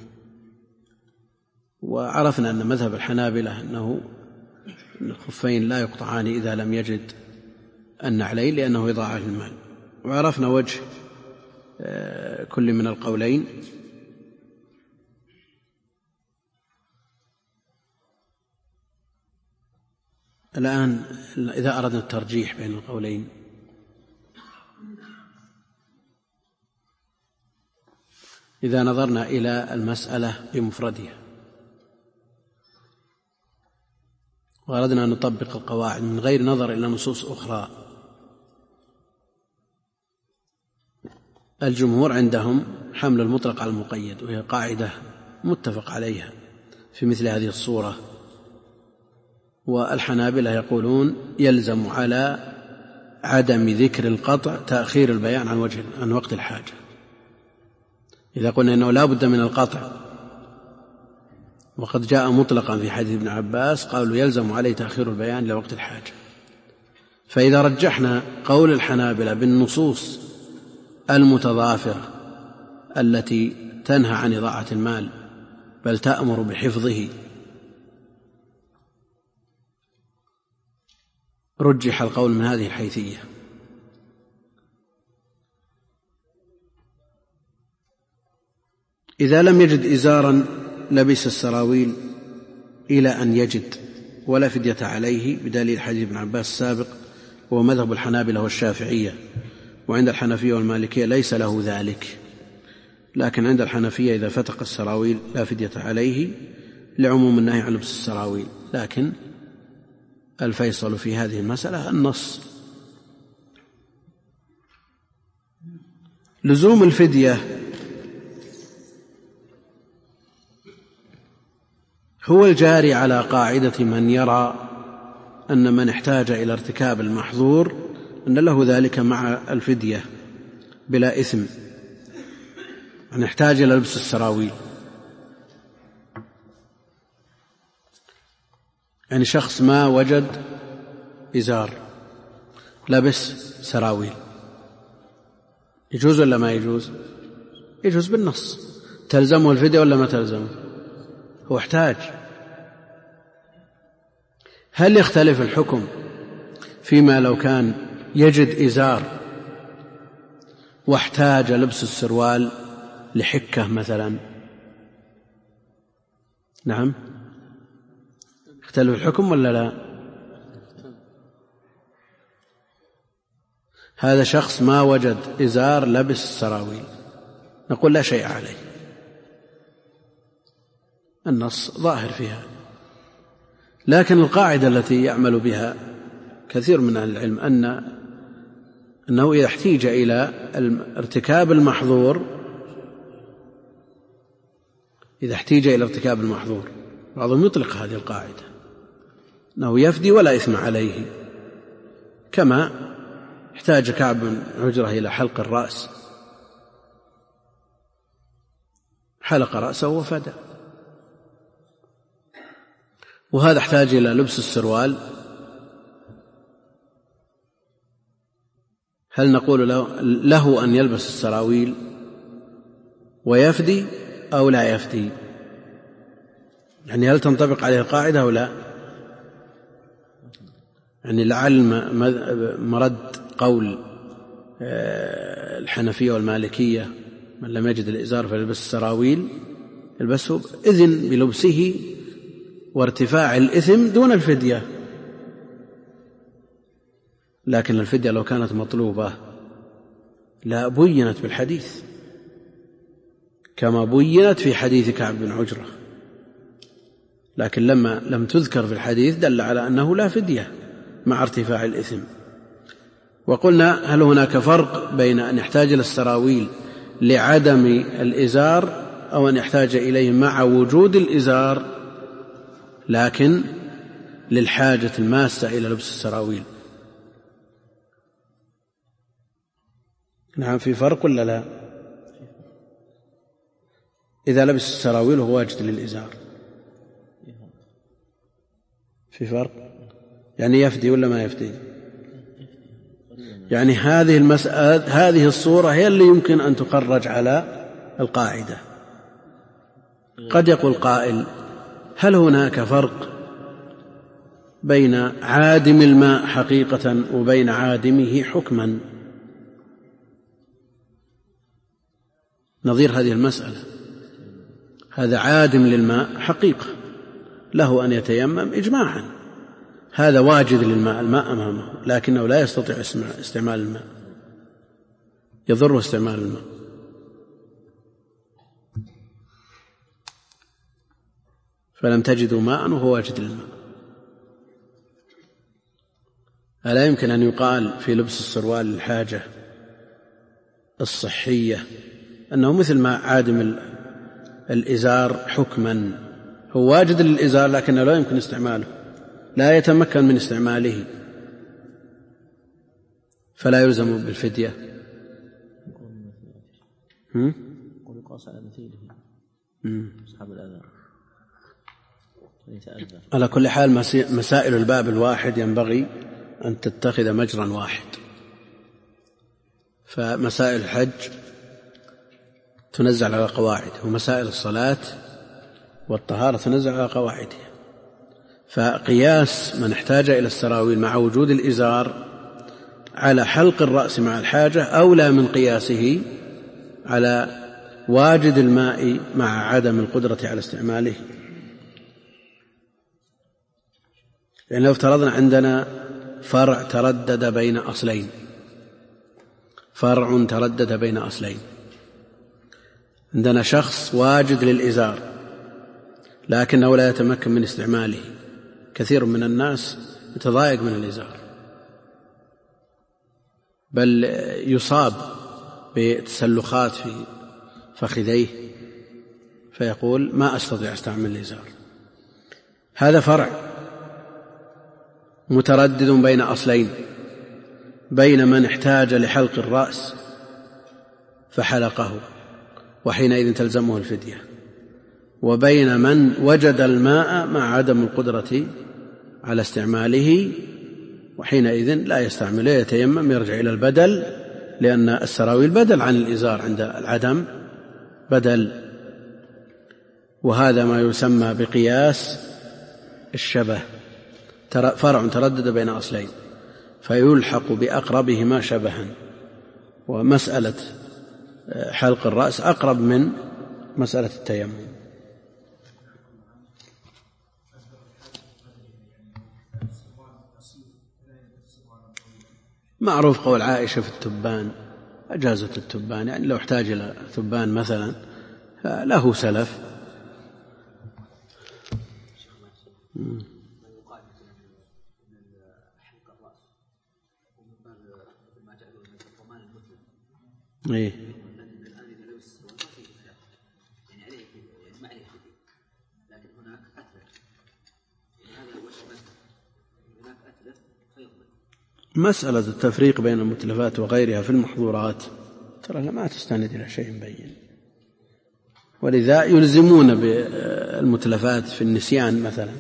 وعرفنا أن مذهب الحنابلة أنه الخفين لا يقطعان إذا لم يجد النعلين لأنه إضاعة للمال. وعرفنا وجه كل من القولين. الآن إذا أردنا الترجيح بين القولين، إذا نظرنا إلى المسألة بمفردها وأردنا أن نطبق القواعد من غير نظر إلى نصوص أخرى، الجمهور عندهم حمل المطلق على المقيد، وهي قاعدة متفق عليها في مثل هذه الصورة. والحنابلة يقولون يلزم على عدم ذكر القطع تأخير البيان عن وقت الحاجة. إذا قلنا إنه لا بد من القطع وقد جاء مطلقا في حديث ابن عباس، قالوا يلزم عليه تأخير البيان لوقت الحاجة. فإذا رجحنا قول الحنابلة بالنصوص المتضافرة التي تنهى عن إضاعة المال بل تأمر بحفظه، رجح القول من هذه الحيثية. إذا لم يجد إزارا لبس السراويل إلى أن يجد ولا فدية عليه، بدليل حديث ابن عباس السابق، وهو مذهب الحنابلة والشافعية. وعند الحنفية والمالكية ليس له ذلك، لكن عند الحنفية إذا فتق السراويل لا فدية عليه لعموم النهي عن لبس السراويل. لكن الفيصل في هذه المسألة النص. لزوم الفدية هو الجاري على قاعدة من يرى أن من احتاج إلى ارتكاب المحظور أن له ذلك مع الفدية بلا إثم، أن يحتاج إلى لبس السراويل. يعني شخص ما وجد إزار لبس سراويل، يجوز ولا ما يجوز؟ يجوز بالنص. تلزمه الفدية ولا ما تلزمه؟ هو احتاج. هل يختلف الحكم فيما لو كان يجد إزار واحتاج لبس السروال لحكة مثلا؟ نعم، اختلف الحكم ولا لا؟ هذا شخص ما وجد إزار لبس السراويل، نقول لا شيء عليه، النص ظاهر فيها. لكن القاعدة التي يعمل بها كثير من أهل العلم أنه إذا احتيج إلى ارتكاب المحظور، بعضهم يطلق هذه القاعدة أنه يفدي ولا إثم عليه، كما احتاج كعب بن عجرة إلى حلق الرأس، حلق رأسه وفدى. وهذا احتاج إلى لبس السروال، هل نقول له أن يلبس السراويل ويفدي أو لا يفدي؟ يعني هل تنطبق عليه القاعدة أو لا؟ يعني لعل مرد قول الحنفية والمالكية من لم يجد الإزار فليلبس السراويل يلبسه إذن بلبسه وارتفاع الإثم دون الفدية. لكن الفدية لو كانت مطلوبة لا بينت بالحديث، كما بينت في حديث كعب بن عجرة، لكن لما لم تذكر في الحديث دل على أنه لا فدية مع ارتفاع الإثم. وقلنا هل هناك فرق بين أن يحتاج إلى السراويل لعدم الإزار أو أن يحتاج إليه مع وجود الإزار لكن للحاجة الماسة إلى لبس السراويل؟ نعم، في فرق ولا لا؟ إذا لبس السراويل وهو واجد للإزار في فرق، يعني يفدي ولا ما يفدي؟ يعني هذه المسألة، هذه الصورة هي اللي يمكن أن تخرج على القاعدة. قد يقول قائل هل هناك فرق بين عادم الماء حقيقة وبين عادمه حكما؟ نظير هذه المسألة، هذا عادم للماء حقيقة له أن يتيمم إجماعا، هذا واجد للماء، الماء أمامه لكنه لا يستطيع استعمال الماء، يضر استعمال الماء. فلم تجدوا ماء وهو واجد للماء. ألا يمكن أن يقال في لبس السروال للحاجة الصحية أنه مثل ما عادم الإزار حكما، هو واجد للإزار لكنه لا يمكن استعماله، لا يتمكن من استعماله، فلا يلزم بالفدية. يقاس على مثيله أصحاب الأذى. على كل حال مسائل الباب الواحد ينبغي أن تتخذ مجرا واحد، فمسائل الحج تنزل على قواعد، ومسائل الصلاة والطهارة تنزل على قواعدها. فقياس من احتاج إلى السراويل مع وجود الإزار على حلق الرأس مع الحاجة أولى من قياسه على واجد الماء مع عدم القدرة على استعماله. يعني لو افترضنا عندنا فرع تردد بين أصلين، عندنا شخص واجد للإزار لكنه لا يتمكن من استعماله، كثير من الناس يتضايق من الإزار بل يصاب بتسلخات في فخذيه فيقول ما أستطيع أستعمل الإزار. هذا فرع متردد بين أصلين، بين من احتاج لحلق الرأس فحلقه وحينئذ تلزمه الفدية، وبين من وجد الماء مع عدم القدرة على استعماله وحينئذ لا يستعمله، يتيمم يرجع إلى البدل، لأن السراويل بدل عن الإزار عند العدم بدل. وهذا ما يسمى بقياس الشبه، فرع تردد بين أصلين فيلحق بأقربهما شبها. ومسألة حلق الرأس أقرب من مسألة التيمم. معروف قول عائشة في التبان، أجازت التبان، يعني لو احتاج إلى ثبان مثلا له سلف. إيه. مسألة التفريق بين المتلفات وغيرها في المحظورات ترى ما تستند إلى شيء مبين، ولذا يلزمون بالمتلفات في النسيان مثلا،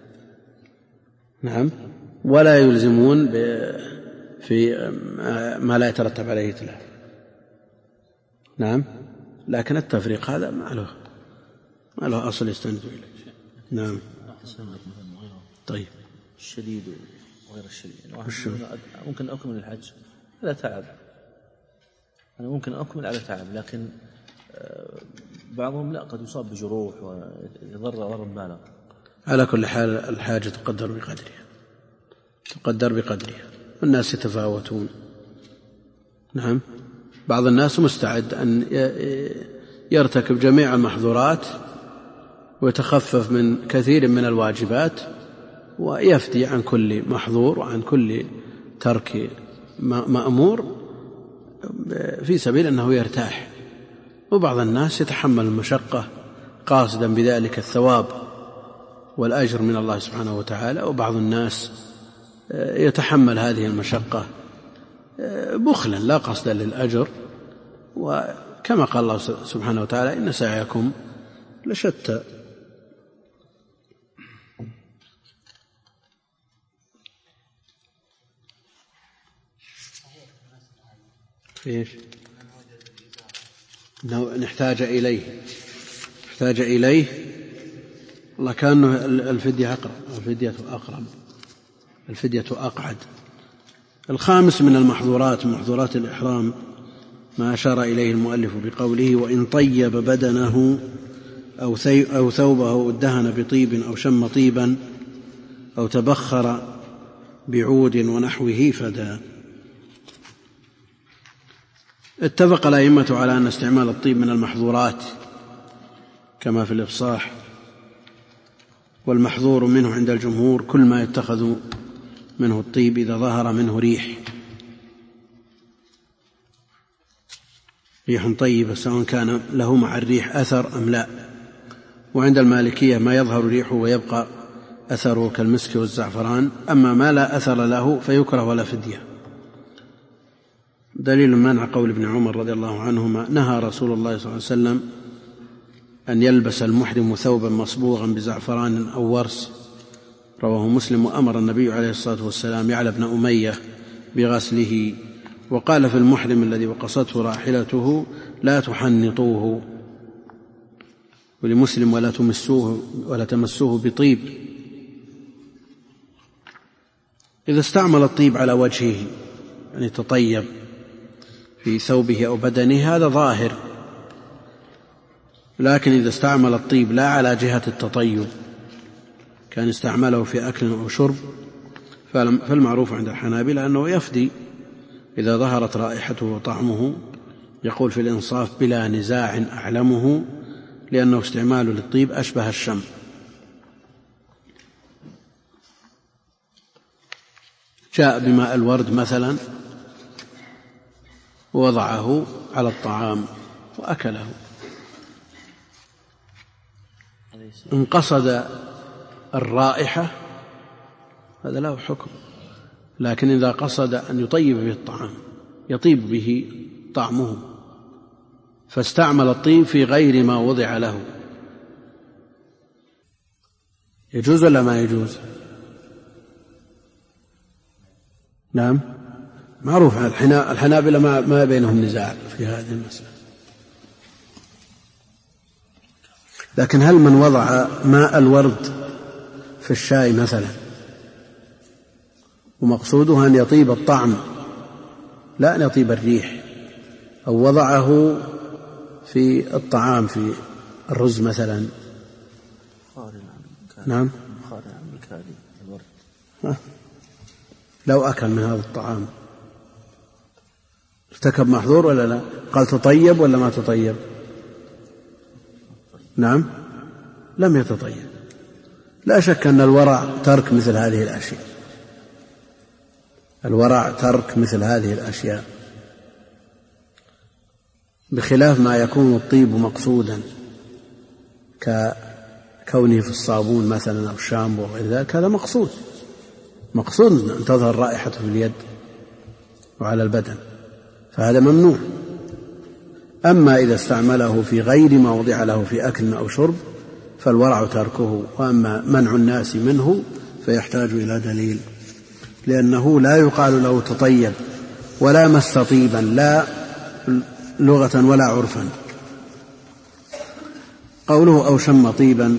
نعم، ولا يلزمون في ما لا يترتب عليه تلف، نعم، لكن التفريق هذا ما له أصل يستند إليه. نعم. طيب الشديد وغير الشديد، ممكن أكمل الحج على تعب، أنا ممكن أكمل على تعب، لكن بعضهم لا، قد يصاب بجروح ويضر بالغ. على كل حال الحاجة تقدر بقدرها، الناس يتفاوتون. نعم، بعض الناس مستعد أن يرتكب جميع المحظورات ويتخفف من كثير من الواجبات ويفدي عن كل محظور وعن كل ترك مأمور في سبيل أنه يرتاح، وبعض الناس يتحمل المشقة قاصدا بذلك الثواب والأجر من الله سبحانه وتعالى، وبعض الناس يتحمل هذه المشقة بخلا لا قصدا للأجر، وكما قال الله سبحانه وتعالى إن سعيكم لشتى. إيش؟ نحتاج إليه الله، كأنه الفدية أقعد. الخامس من المحظورات، محظورات الإحرام، ما أشار إليه المؤلف بقوله وإن طيب بدنه أو ثوبه ادهن بطيب أو شم طيبا أو تبخر بعود ونحوه فدا. اتفق الأئمة على أن استعمال الطيب من المحظورات كما في الإفصاح، والمحظور منه عند الجمهور كل ما يتخذ منه الطيب إذا ظهر منه ريح طيبة سواء كان له مع الريح أثر أم لا. وعند المالكية ما يظهر ريحه ويبقى أثره كالمسك والزعفران، أما ما لا أثر له فيكره ولا فدية. دليل منع قول ابن عمر رضي الله عنهما نهى رسول الله صلى الله عليه وسلم أن يلبس المحرم ثوبا مصبوغا بزعفران أو ورس، رواه مسلم. وأمر النبي عليه الصلاة والسلام يعلى بن أمية بغسله، وقال في المحرم الذي وقصته راحلته لا تحنطوه، ولمسلم ولا تمسوه بطيب. إذا استعمل الطيب على وجهه يعني تطيب في ثوبه أو بدنه هذا ظاهر، لكن إذا استعمل الطيب لا على جهة التطيب، كان استعمله في أكل أو شرب، فالمعروف عند الحنابلة أنه يفدي إذا ظهرت رائحته وطعمه. يقول في الإنصاف بلا نزاع أعلمه، لأنه استعمال للطيب أشبه الشم. جاء بماء الورد مثلا ووضعه على الطعام وأكله، إن قصد الرائحة هذا له حكم، لكن إذا قصد أن يطيب به الطعام يطيب به طعمه فاستعمل الطيب في غير ما وضع له، يجوز ولا ما يجوز؟ نعم، معروف الحنابلة ما بينهم نزاع في هذه المسألة. لكن هل من وضع ماء الورد في الشاي مثلا ومقصوده أن يطيب الطعم لا أن يطيب الريح، أو وضعه في الطعام، في الرز مثلا. نعم، لو أكل من هذا الطعام ارتكب محظور ولا لا؟ قال تطيب ولا ما تطيب؟ نعم، لم يتطيب. لا شك أن الورع ترك مثل هذه الأشياء، الورع ترك مثل هذه الأشياء، بخلاف ما يكون الطيب مقصودا ككونه في الصابون مثلا أو الشامبو وغير ذلك، هذا مقصود أن تظهر رائحته في اليد وعلى البدن، فهذا ممنوع. أما إذا استعمله في غير ما وضع له في أكل أو شرب فالورع تركه، وأما منع الناس منه فيحتاج إلى دليل، لأنه لا يقال له تطيب ولا مس طيبا، لا لغة ولا عرفا. قوله أو شم طيبا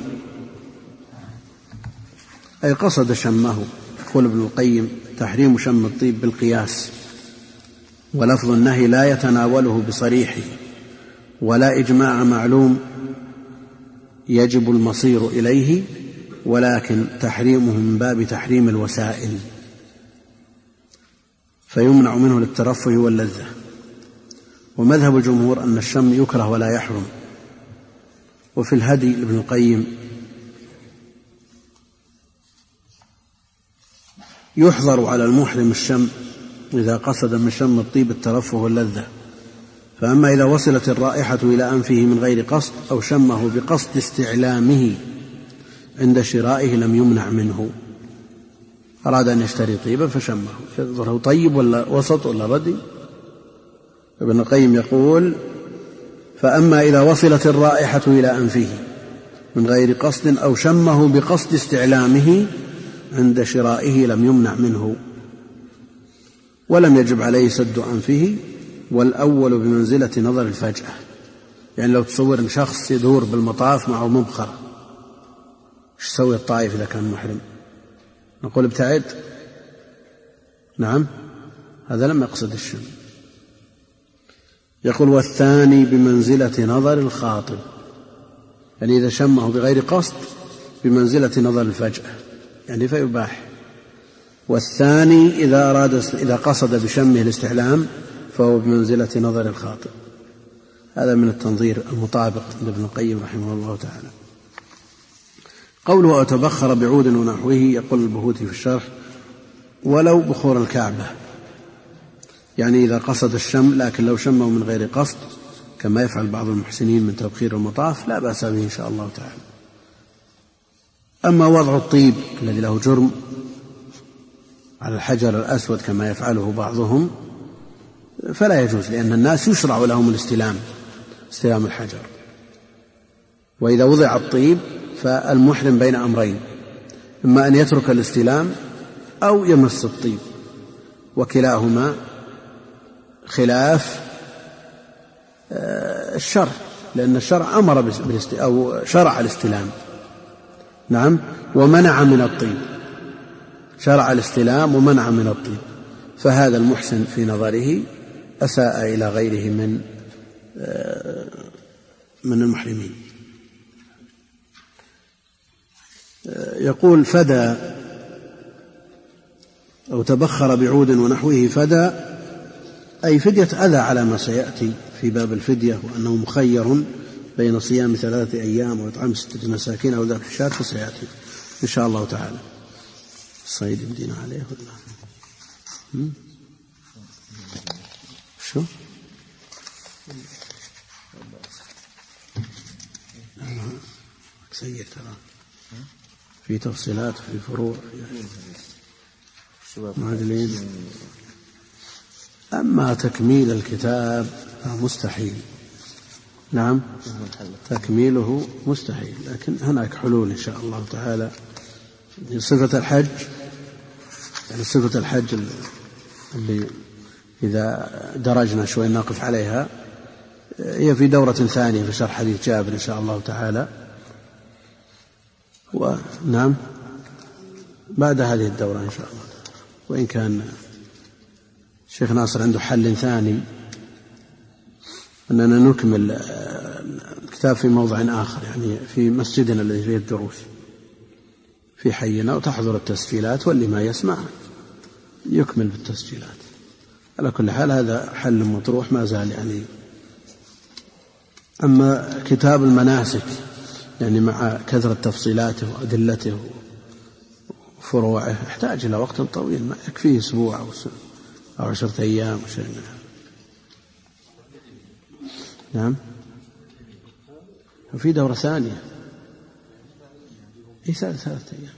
أي قصد شمه. يقول ابن القيم تحريم شم الطيب بالقياس، ولفظ النهي لا يتناوله بصريحه، ولا إجماع معلوم يجب المصير إليه، ولكن تحريمه من باب تحريم الوسائل، فيمنع منه للترفه واللذة. ومذهب الجمهور أن الشم يكره ولا يحرم. وفي الهدي لابن القيم يحظر على المحرم الشم إذا قصد من شم الطيب الترفه واللذة، فأما إذا وصلت الرائحة إلى أنفه من غير قصد أو شمه بقصد استعلامه عند شرائه لم يمنع منه. أراد أن يشتري طيبا فشمه، يظهره طيب ولا وسط ولا ردي؟ ابن القيم يقول فأما إذا وصلت الرائحة إلى أنفه من غير قصد أو شمه بقصد استعلامه عند شرائه لم يمنع منه، ولم يجب عليه سد أنفه، والأول بمنزلة نظر الفجأة. يعني لو تصور أن شخص يدور بالمطاف معه مبخرة، ايش يسوي الطائف إذا كان محرم؟ نقول ابتعد؟ نعم، هذا لم يقصد الشم. يقول والثاني بمنزلة نظر الخاطب، يعني إذا شمه بغير قصد بمنزلة نظر الفجأة، يعني فيباح. والثاني إذا قصد بشمه الاستعلام فهو بمنزلة نظر الخاطب. هذا من التنظير المطابق لابن القيم رحمه الله تعالى. قوله أتبخر بعود ونحوه، يقول البهوتي في الشرح ولو بخور الكعبة، يعني إذا قصد الشم، لكن لو شمه من غير قصد كما يفعل بعض المحسنين من تبخير المطاف لا بأس به إن شاء الله تعالى. أما وضع الطيب الذي له جرم على الحجر الأسود كما يفعله بعضهم فلا يجوز، لأن الناس يشرع لهم استلام الحجر. وإذا وضع الطيب فالمحرم بين أمرين، إما أن يترك الاستلام أو يمس الطيب، وكلاهما خلاف الشرع، لأن الشرع أمر أو شرع الاستلام، نعم، ومنع من الطيب، شرع الاستلام ومنع من الطيب، فهذا المحسن في نظره أساء إلى غيره من المحرمين. يقول فدى أو تبخر بعود ونحوه، فدى أي فدية أذى على ما سيأتي في باب الفدية، وأنه مخير بين صيام 3 أيام وإطعام 6 مساكين أو ذبح شاة، فسيأتي إن شاء الله تعالى. الصيد يمدينا عليه ولا شو؟ سيد ترى في تفصيلات في فروع معدلين. أما تكميل الكتاب مستحيل، نعم تكميله مستحيل، لكن هناك حلول إن شاء الله تعالى. صفة الحج، يعني صفة الحج اللي إذا درجنا شوي نقف عليها، هي في دورة ثانية في شرح حديث جابر إن شاء الله تعالى. ونعم بعد هذه الدورة إن شاء الله، وإن كان الشيخ ناصر عنده حل ثاني أننا نكمل الكتاب في موضع آخر، يعني في مسجدنا الذي فيه الدروس في حينا، وتحضر التسجيلات، واللي ما يسمع يكمل بالتسجيلات. على كل حال هذا حل مطروح ما زال يعني. أما كتاب المناسك يعني مع كثرة تفصيلاته وأدلته وفروعه يحتاج إلى وقت طويل، ما يكفيه أسبوع أو 10 أيام وشيء من هذا. نعم، وفي دورة ثانية 3 أيام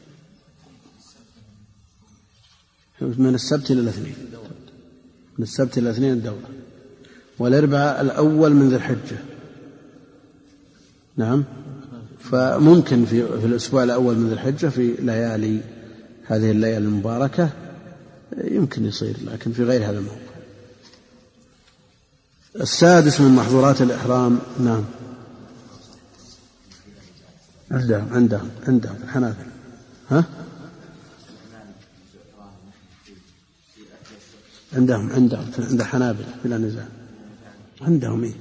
من السبت إلى الاثنين، من السبت إلى الاثنين الدورة، والأربعاء الأول من ذي الحجة. نعم، فممكن في الأسبوع الأول من ذي الحجة في ليالي هذه الليالي المباركة يمكن يصير، لكن في غير هذا الموضوع. السادس من محظورات الإحرام. نعم، عندهم الحنابلة. ها؟ عندهم عند حنابلة بلا نزاع، عندهم إيه؟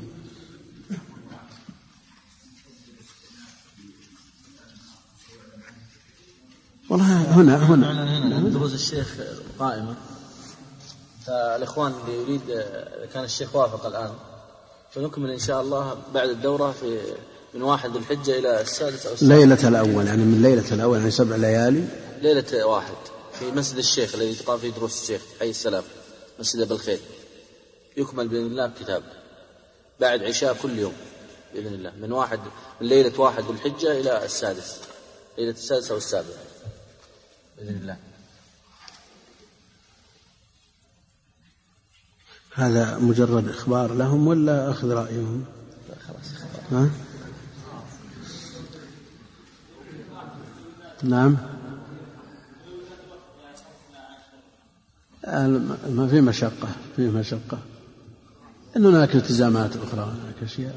والله هنا دروس الشيخ قائمة، فالإخوان اللي يريد كان الشيخ وافق الآن فنكمل إن شاء الله بعد الدورة من 1 ذي الحجة إلى 6 أو 7 ليلة الأول، يعني من ليلة الأول يعني 7 ليالي، ليلة 1 في مسجد الشيخ الذي تقام فيه دروس الشيخ حي السلام، مسجد أبو الخير، يكمل بإذن الله بكتاب بعد عشاء كل يوم بإذن الله، من ليلة 1 ذي الحجة إلى 6، ليلة 6 أو 7 بإذن الله. هذا مجرد إخبار لهم ولا أخذ رأيهم؟ ها؟ نعم، ما في مشقة، إن هناك التزامات أخرى، هناك أشياء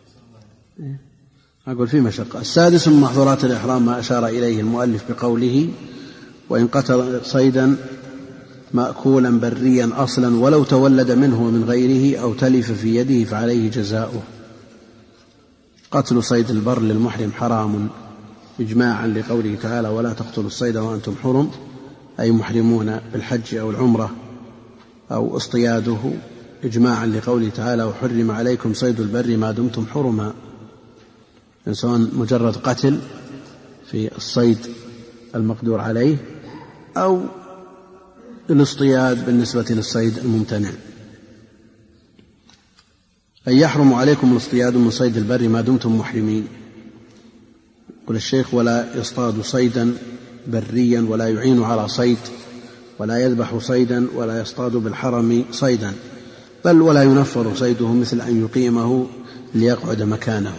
أقول في مشقة. السادس من محظورات الإحرام ما أشار إليه المؤلف بقوله: وإن قتل صيدا مأكولا بريا أصلا ولو تولد منه ومن غيره أو تلف في يده فعليه جزاؤه. قتل صيد البر للمحرم حرام إجماعا لقوله تعالى: ولا تقتلوا الصيد وأنتم حرم، أي محرمون بالحج أو العمرة أو اصطياده، إجماعا لقوله تعالى: وحرم عليكم صيد البر ما دمتم حرما، سواء مجرد قتل في الصيد المقدور عليه أو الاصطياد بالنسبة للصيد الممتنع. أي يحرم عليكم الاصطياد من صيد البر ما دمتم محرمين. يقول الشيخ: ولا يصطاد صيدا بريا ولا يعين على صيد ولا يذبح صيدا ولا يصطاد بالحرم صيدا، بل ولا ينفر صيده مثل أن يقيمه ليقعد مكانه،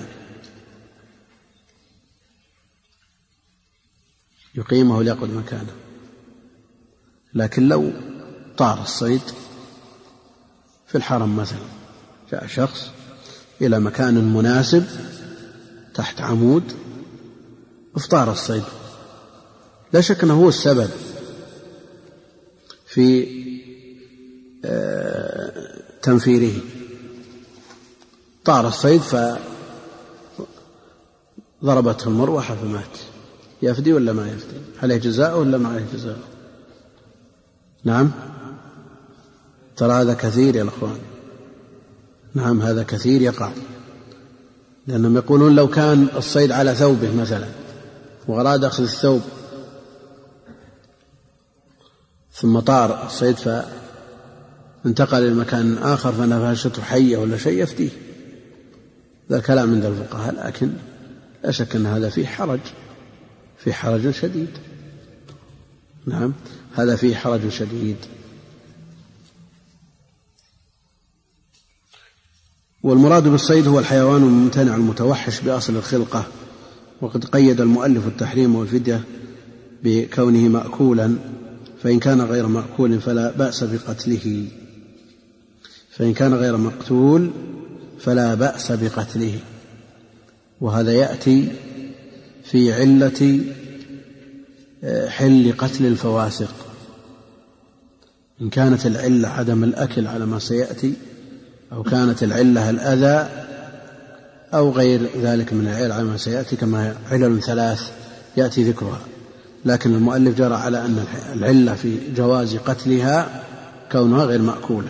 لكن لو طار الصيد في الحرم مثلا، جاء شخص إلى مكان مناسب تحت عمود افطار الصيد، لا شك أنه هو السبب في تنفيره، طار الصيد فضربته المروحة فمات، يفدي ولا ما يفدي؟ عليه جزاء ولا ما عليه جزاء؟ نعم، ترى هذا كثير يا الأخوان، نعم هذا كثير يقع، لأنهم يقولون لو كان الصيد على ثوبه مثلا وأراد أخذ الثوب ثم طار الصيد فانتقل إلى مكان آخر فنفشته حية ولا شيء يفديه، ذا كلام عند الفقهاء، لكن لا شك أن هذا فيه حرج شديد. نعم، هذا فيه حرج شديد. والمراد بالصيد هو الحيوان الممتنع المتوحش بأصل الخلقة، وقد قيد المؤلف التحريم والفدية بكونه مأكولا، فإن كان غير مأكول فلا بأس بقتله، فإن كان غير مقتول فلا بأس بقتله. وهذا يأتي في علة حل قتل الفواسق، إن كانت العلة عدم الأكل على ما سيأتي، أو كانت العلة الأذى أو غير ذلك من العلل على ما سيأتي، كما علل 3 يأتي ذكرها، لكن المؤلف جرى على أن العلة في جواز قتلها كونها غير مأكولة،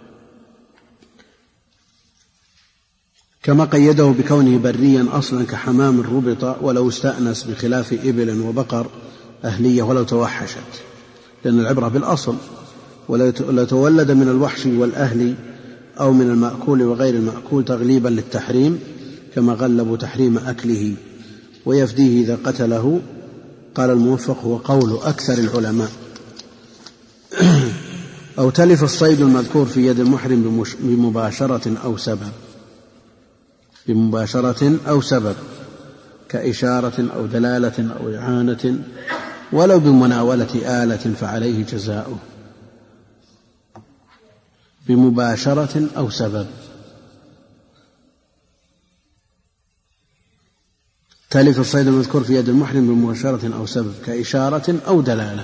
كما قيده بكونه بريا أصلا كحمام الربط ولو استأنس، بخلاف إبل وبقر أهلية ولو توحشت، لأن العبرة بالأصل، ولو تولد من الوحش والأهل أو من المأكول وغير المأكول تغليبا للتحريم، كما غلبوا تحريم أكله ويفديه إذا قتله. قال الموفق هو قول أكثر العلماء. أو تلف الصيد المذكور في يد المحرم بمباشرة أو سبب كإشارة أو دلالة أو إعانة، ولو بمناولة آلة فعليه جزاؤه. بمباشرة أو سبب، تلف الصيد المذكور في يد المحرم بمباشرة أو سبب كإشارة أو دلالة،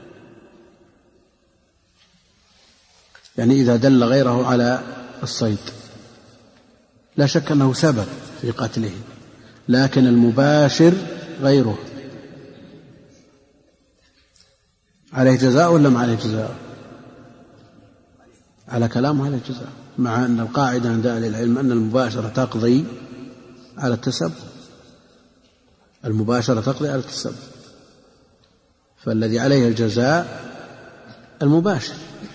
يعني إذا دل غيره على الصيد لا شك أنه سبب في قتله، لكن المباشر غيره عليه جزاء ولا ما عليه جزاء؟ على كلامه عليه جزاء، مع أن القاعدة عند أهل العلم أن المباشرة تقضي على التسبب، المباشرة تقضي على التسبب، فالذي عليه الجزاء المباشر.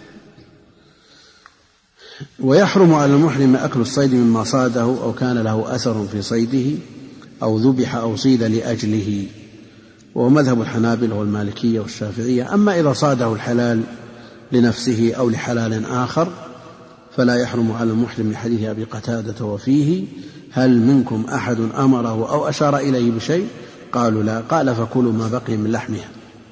ويحرم على المحرم أكل الصيد مما صاده أو كان له أثر في صيده أو ذبح أو صيد لأجله، وهو مذهب الحنابلة والمالكية والشافعية. أما إذا صاده الحلال لنفسه أو لحلال آخر فلا يحرم على المحرم، لحديث أبي قتادة وفيه: هل منكم أحد أمره أو أشار إليه بشيء؟ قالوا لا. قال: فكلوا ما بقي من لحمها.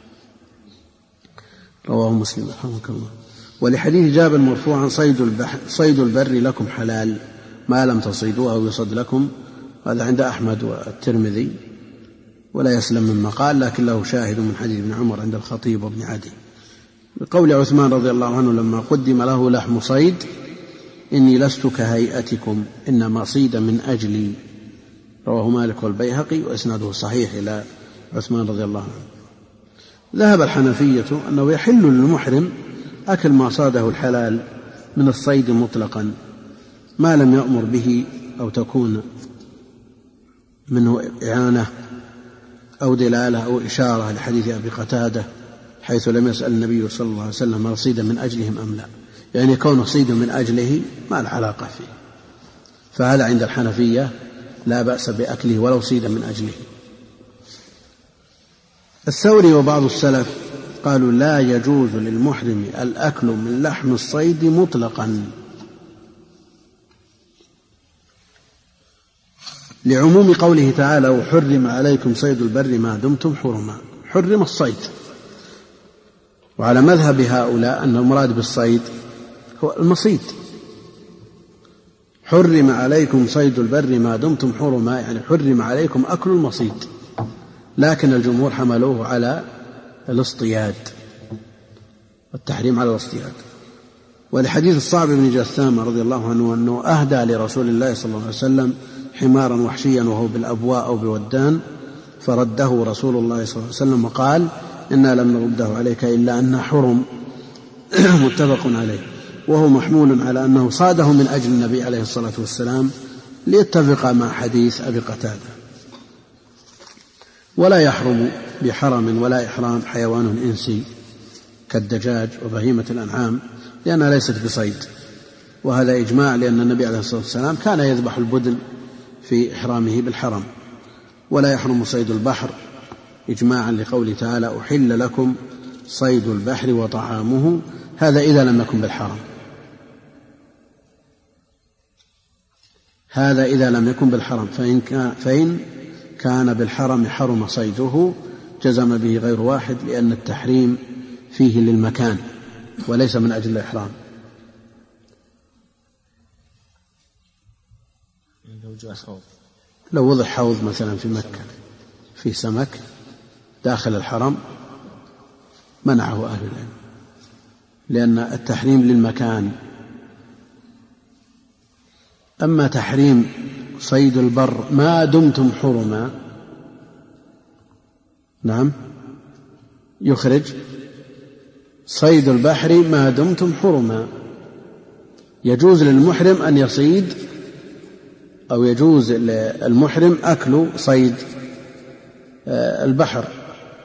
رواه مسلم رحمه الله. ولحديث جابر مرفوعا: صيد البر لكم حلال ما لم تصيدوه أو يصد لكم. هذا عند أحمد والترمذي ولا يسلم مما قال، لكن له شاهد من حديث ابن عمر عند الخطيب وابن عدي، بقول عثمان رضي الله عنه لما قدم له لحم صيد: إني لست كهيئتكم إنما صيد من أجلي. رواه مالك والبيهقي وإسناده صحيح إلى عثمان رضي الله عنه. ذهب الحنفية أنه يحل للمحرم أكل ما صاده الحلال من الصيد مطلقا ما لم يأمر به أو تكون منه إعانة أو دلالة أو إشارة، لحديث أبي قتادة حيث لم يسأل النبي صلى الله عليه وسلم: هل صيد من أجلهم أم لا؟ يعني كونه صيد من أجله ما العلاقة فيه، فهذا عند الحنفية لا بأس بأكله ولو صيد من أجله. الثوري وبعض السلف قالوا: لا يجوز للمحرم الأكل من لحم الصيد مطلقا، لعموم قوله تعالى: وحرم عليكم صيد البر ما دمتم حرما. حرم الصيد، وعلى مذهب هؤلاء أن المراد بالصيد هو المصيد. حرم عليكم صيد البر ما دمتم حرما، يعني حرم عليكم أكل المصيد، لكن الجمهور حملوه على الاصطياد، والتحريم على الاصطياد. ولحديث الصعب بن جثامة رضي الله عنه أنه أهدى لرسول الله صلى الله عليه وسلم حمارا وحشيا وهو بالأبواء أو بودان، فرده رسول الله صلى الله عليه وسلم وقال: إنا لم نرده عليك إلا أنه حرم. متفق عليه. وهو محمول على أنه صاده من أجل النبي عليه الصلاة والسلام ليتفق مع حديث أبي قتادة. ولا يحرم بحرم ولا إحرام حيوان إنسي كالدجاج وبهيمة الأنعام، لأنها ليست بصيد، وهذا إجماع، لأن النبي عليه الصلاة والسلام كان يذبح البدن في إحرامه بالحرم. ولا يحرم صيد البحر إجماعا لقوله تعالى: أحل لكم صيد البحر وطعامه، هذا إذا لم يكن بالحرم، هذا إذا لم يكن بالحرم، فإن كان بالحرم حرم صيده، جزم به غير واحد، لأن التحريم فيه للمكان وليس من أجل الإحرام. لو وضع حوض مثلا في مكة في سمك داخل الحرم منعه أهل العلم، لأن التحريم للمكان. أما تحريم صيد البر ما دمتم حرما. نعم، يخرج صيد البحر ما دمتم حرما. يجوز للمحرم أن يصيد، أو يجوز للمحرم أكل صيد البحر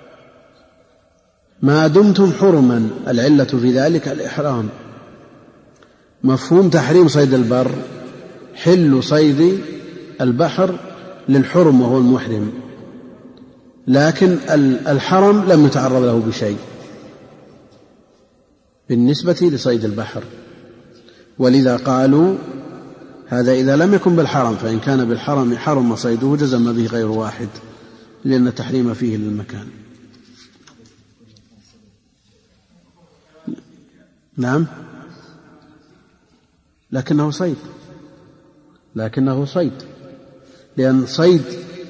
ما دمتم حرما. العلة في ذلك الإحرام. مفهوم تحريم صيد البر حل صيد البحر للحرم وهو المحرم، لكن الحرم لم يتعرض له بشيء بالنسبة لصيد البحر، ولذا قالوا هذا إذا لم يكن بالحرم، فإن كان بالحرم حرم صيده جزم به غير واحد، لأن التحريم فيه للمكان. نعم، لكنه صيد، لأن صيد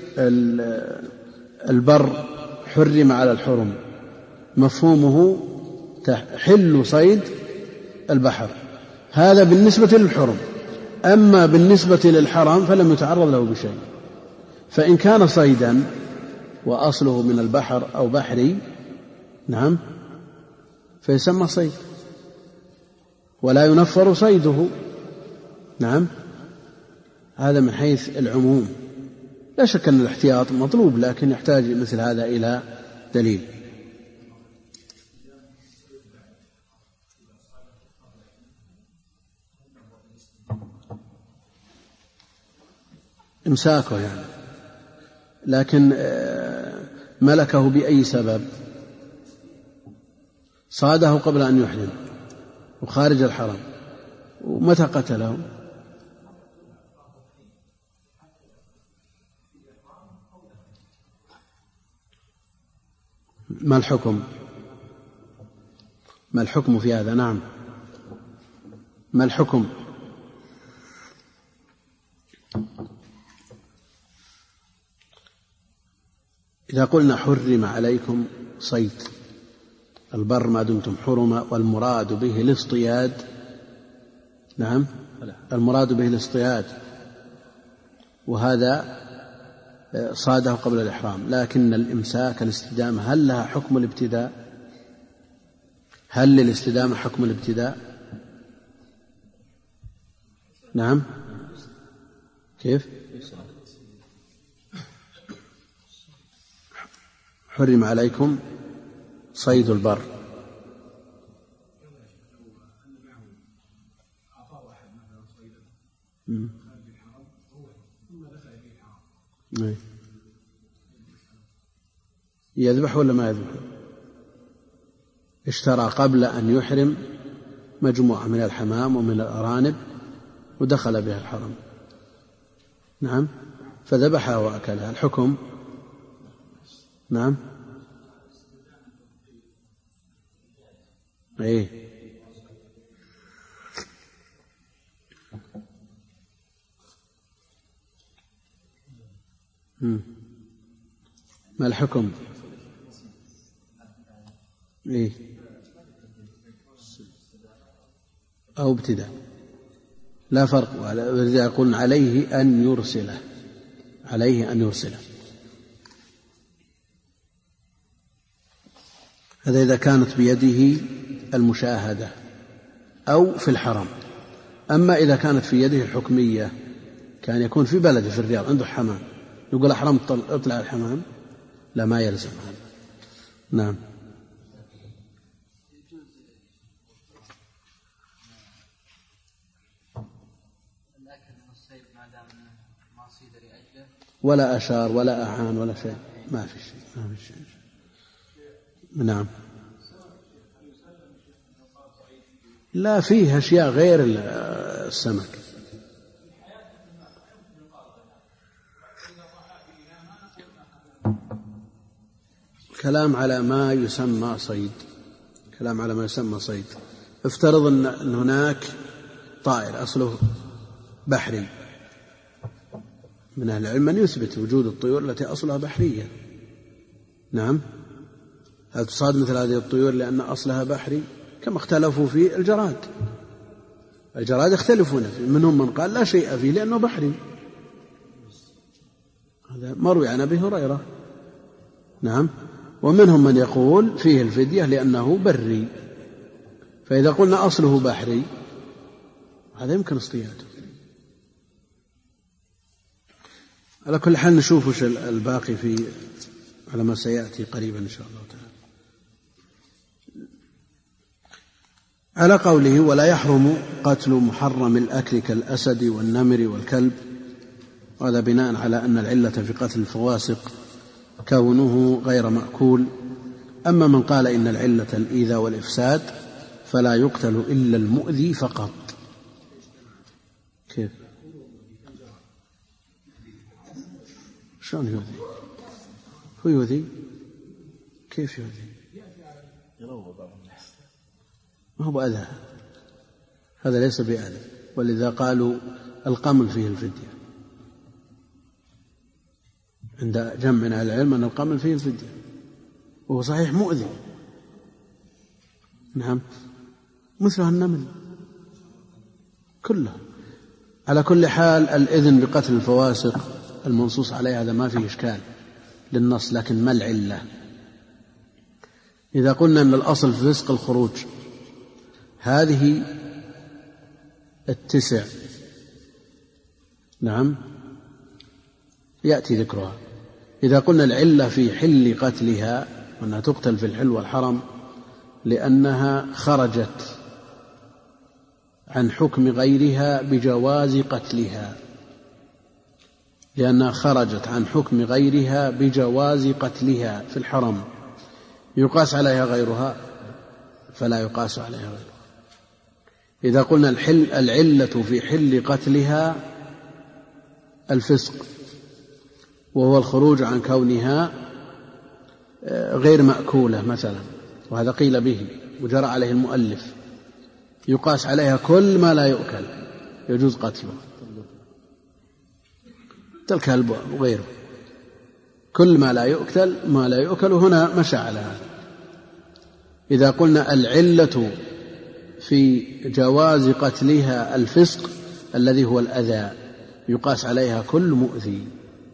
البر حرم على الحرم، مفهومه حل صيد البحر، هذا بالنسبة للحرم. أما بالنسبة للحرم فلم يتعرض له بشيء، فإن كان صيدا وأصله من البحر أو بحري، نعم، فيسمى صيد ولا ينفر صيده. نعم، هذا من حيث العموم. لا شك أن الاحتياط مطلوب، لكن يحتاج مثل هذا إلى دليل. إمساكه يعني، لكن ملكه بأي سبب؟ صاده قبل أن يحرم وخارج الحرم، ومتى قتله؟ ما الحكم في هذا؟ نعم، ما الحكم؟ إذا قلنا حرم عليكم صيد البر ما دمتم حرما، والمراد به الاصطياد، نعم، المراد به الاصطياد، وهذا صاده قبل الإحرام، لكن الإمساك الاستدامة هل لها حكم الابتداء؟ هل للاستدامة حكم الابتداء؟ نعم، كيف؟ حرم عليكم صيد البر. يذبح ولا ما يذبح؟ اشترى قبل أن يحرم مجموعة من الحمام ومن الأرانب ودخل بها الحرم، نعم، فذبحها وأكلها. الحكم؟ نعم، ايه، ما الحكم؟ ايه، أو ابتداء، لا فرق. ولذا يقول عليه أن يرسله، عليه أن يرسله. هذا إذا كانت بيده المشاهدة أو في الحرم. أما إذا كانت في يده الحكمية، كان يكون في بلده في الرياض عنده حمام، يقول أحرم اطلع الحمام، لا، ما يلزم هذا. نعم، ولا أشار ولا أعان ولا شيء، ما في شيء. نعم، لا، فيه أشياء غير السمك. كلام على ما يسمى صيد. افترض أن هناك طائر أصله بحري، من أهل العلم من يثبت وجود الطيور التي أصلها بحرية. نعم، هل تصاد مثل هذه الطيور لأن أصلها بحري؟ كما اختلفوا في الجراد اختلفون فيه، منهم من قال لا شيء فيه لأنه بحري، هذا مروي عن أبي هريرة. نعم. ومنهم من يقول فيه الفدية لأنه بري، فإذا قلنا أصله بحري هذا يمكن اصطياده. على كل حال نشوف وش الباقي على ما سيأتي قريبا إن شاء الله تعالى. على قوله ولا يحرم قتل محرم الأكل كالأسد والنمر والكلب، وهذا بناء على أن العلة في قتل الفواسق كونه غير مأكول. أما من قال إن العلة الإيذاء والإفساد فلا يقتل إلا المؤذي فقط. كيف؟ شلون يؤذي؟ هو يؤذي؟ كيف يؤذي؟ ما هو بأذى، هذا ليس بأذى، ولذا قالوا القمل فيه الفدية، عند جمع من أهل العلم أن القمل فيه الفدية، وهو صحيح مؤذي. نعم، مثل النمل كلها. على كل حال الإذن بقتل الفواسق المنصوص عليه هذا ما فيه إشكال للنص، لكن ما العلة؟ إذا قلنا أن الأصل في فسق الخروج، هذه 9 نعم يأتي ذكرها. إذا قلنا العلة في حل قتلها وأنها تقتل في الحل والحرم لأنها خرجت عن حكم غيرها بجواز قتلها، لأنها خرجت عن حكم غيرها بجواز قتلها في الحرم، يقاس عليها غيرها فلا يقاس عليها غيرها. إذا قلنا العلة في حل قتلها الفسق، وهو الخروج عن كونها غير مأكولة مثلا، وهذا قيل به وجرى عليه المؤلف، يقاس عليها كل ما لا يؤكل يجوز قتله، الكلب وغيره، كل ما لا يؤكل هنا مشى على هذا. إذا قلنا العلة في جواز قتلها الفسق الذي هو الأذى، يقاس عليها كل مؤذي.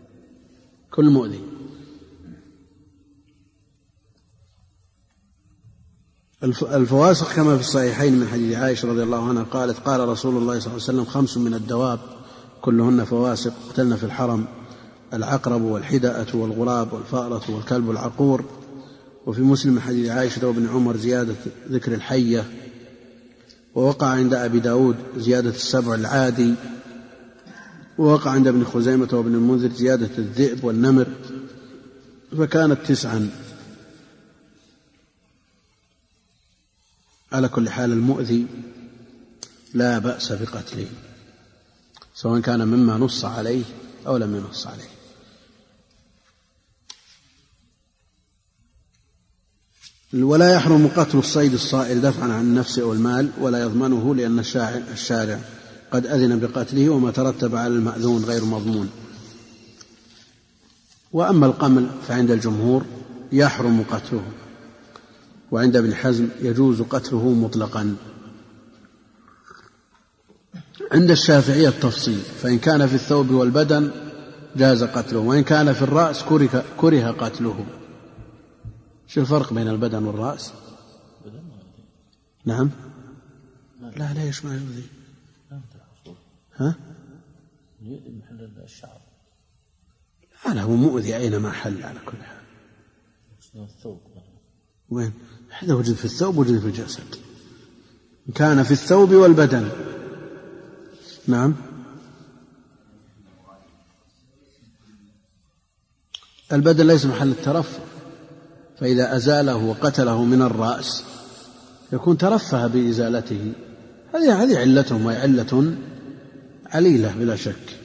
الفواسق كما في الصحيحين من حديث عائشة رضي الله عنها قالت قال رسول الله صلى الله عليه وسلم 5 من الدواب كلهن فواسق قتلن في الحرم: العقرب والحدأة والغراب والفأرة والكلب العقور. وفي مسلم حديث عائشة وابن عمر زيادة ذكر الحية. ووقع عند أبي داود زيادة 7 العادي. ووقع عند ابن خزيمة وابن المنذر زيادة الذئب والنمر، فكانت 9. على كل حال المؤذي لا بأس بقتله سواء كان مما نص عليه أو لم ينص عليه. ولا يحرم قتل الصيد الصائل دفعا عن النفس أو المال، ولا يضمنه لأن الشارع قد أذن بقتله، وما ترتب على المأذون غير مضمون. وأما القمل فعند الجمهور يحرم قتله، وعند ابن حزم يجوز قتله مطلقا. عند الشافعية التفصيل، فإن كان في الثوب والبدن جاز قتله، وإن كان في الرأس كره قتله. شو الفرق بين البدن والرأس؟ نعم. لا ليش ما يؤذي؟ ها؟ يؤذي محل الشعر. لا هو مؤذي أينما حل على كل حال. الثوب وين؟ هذا وجد في الثوب وجد في الجسد. إن كان في الثوب والبدن. نعم. البدن ليس محل الترفه، فإذا أزاله وقتله من الرأس يكون ترفه بإزالته. هذه علتهم، وهي علة عليلة بلا شك.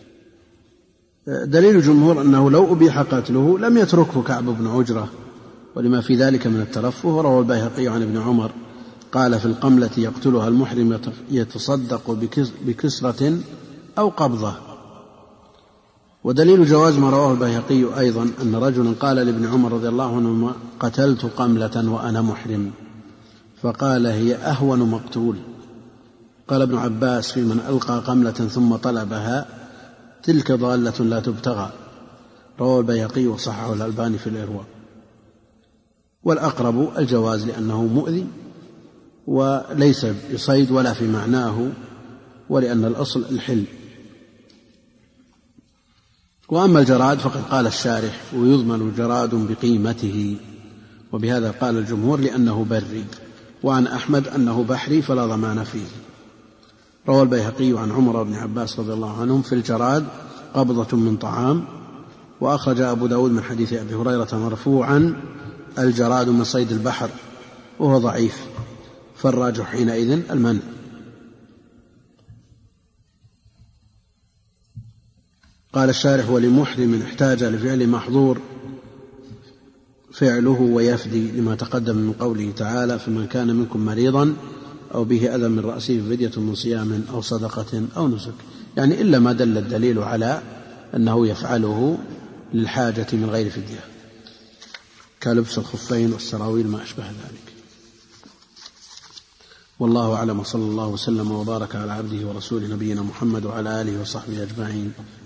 دليل الجمهور أنه لو أبيح قتله لم يتركه كعب بن عجرة، ولما في ذلك من الترفه. وروى البيهقي عن ابن عمر قال في القملة يقتلها المحرم يتصدق بكسرة أو قبضة. ودليل جواز ما رواه البيهقي أيضا أن رجلا قال لابن عمر رضي الله عنهما: قتلت قملة وأنا محرم، فقال: هي أهون مقتول. قال ابن عباس في من ألقى قملة ثم طلبها: تلك ضالة لا تبتغى. رواه البيهقي وصححه الألباني في الإرواء. والأقرب الجواز لأنه مؤذي وليس بصيد ولا في معناه، ولأن الأصل الحل. وأما الجراد فقد قال الشارح ويضمن جراد بقيمته، وبهذا قال الجمهور لأنه بري، وعن أحمد أنه بحري فلا ضمان فيه. روى البيهقي عن عمر بن عباس رضي الله عنهم في الجراد قبضة من طعام. وأخرج أبو داود من حديث أبي هريرة مرفوعا الجراد من صيد البحر، وهو ضعيف، فالراجح حينئذ المنع. قال الشارح ولمحرم احتاج لفعل محظور فعله ويفدي، لما تقدم من قوله تعالى فمن كان منكم مريضا أو به أذى من رأسه ففدية من صيام أو صدقة أو نسك، يعني إلا ما دل الدليل على أنه يفعله للحاجة من غير فدية، كلبس الخفين والسراويل ما أشبه ذلك. والله أعلم، وصلى الله وسلم وبارك على عبده ورسوله نبينا محمد وعلى آله وصحبه أجمعين.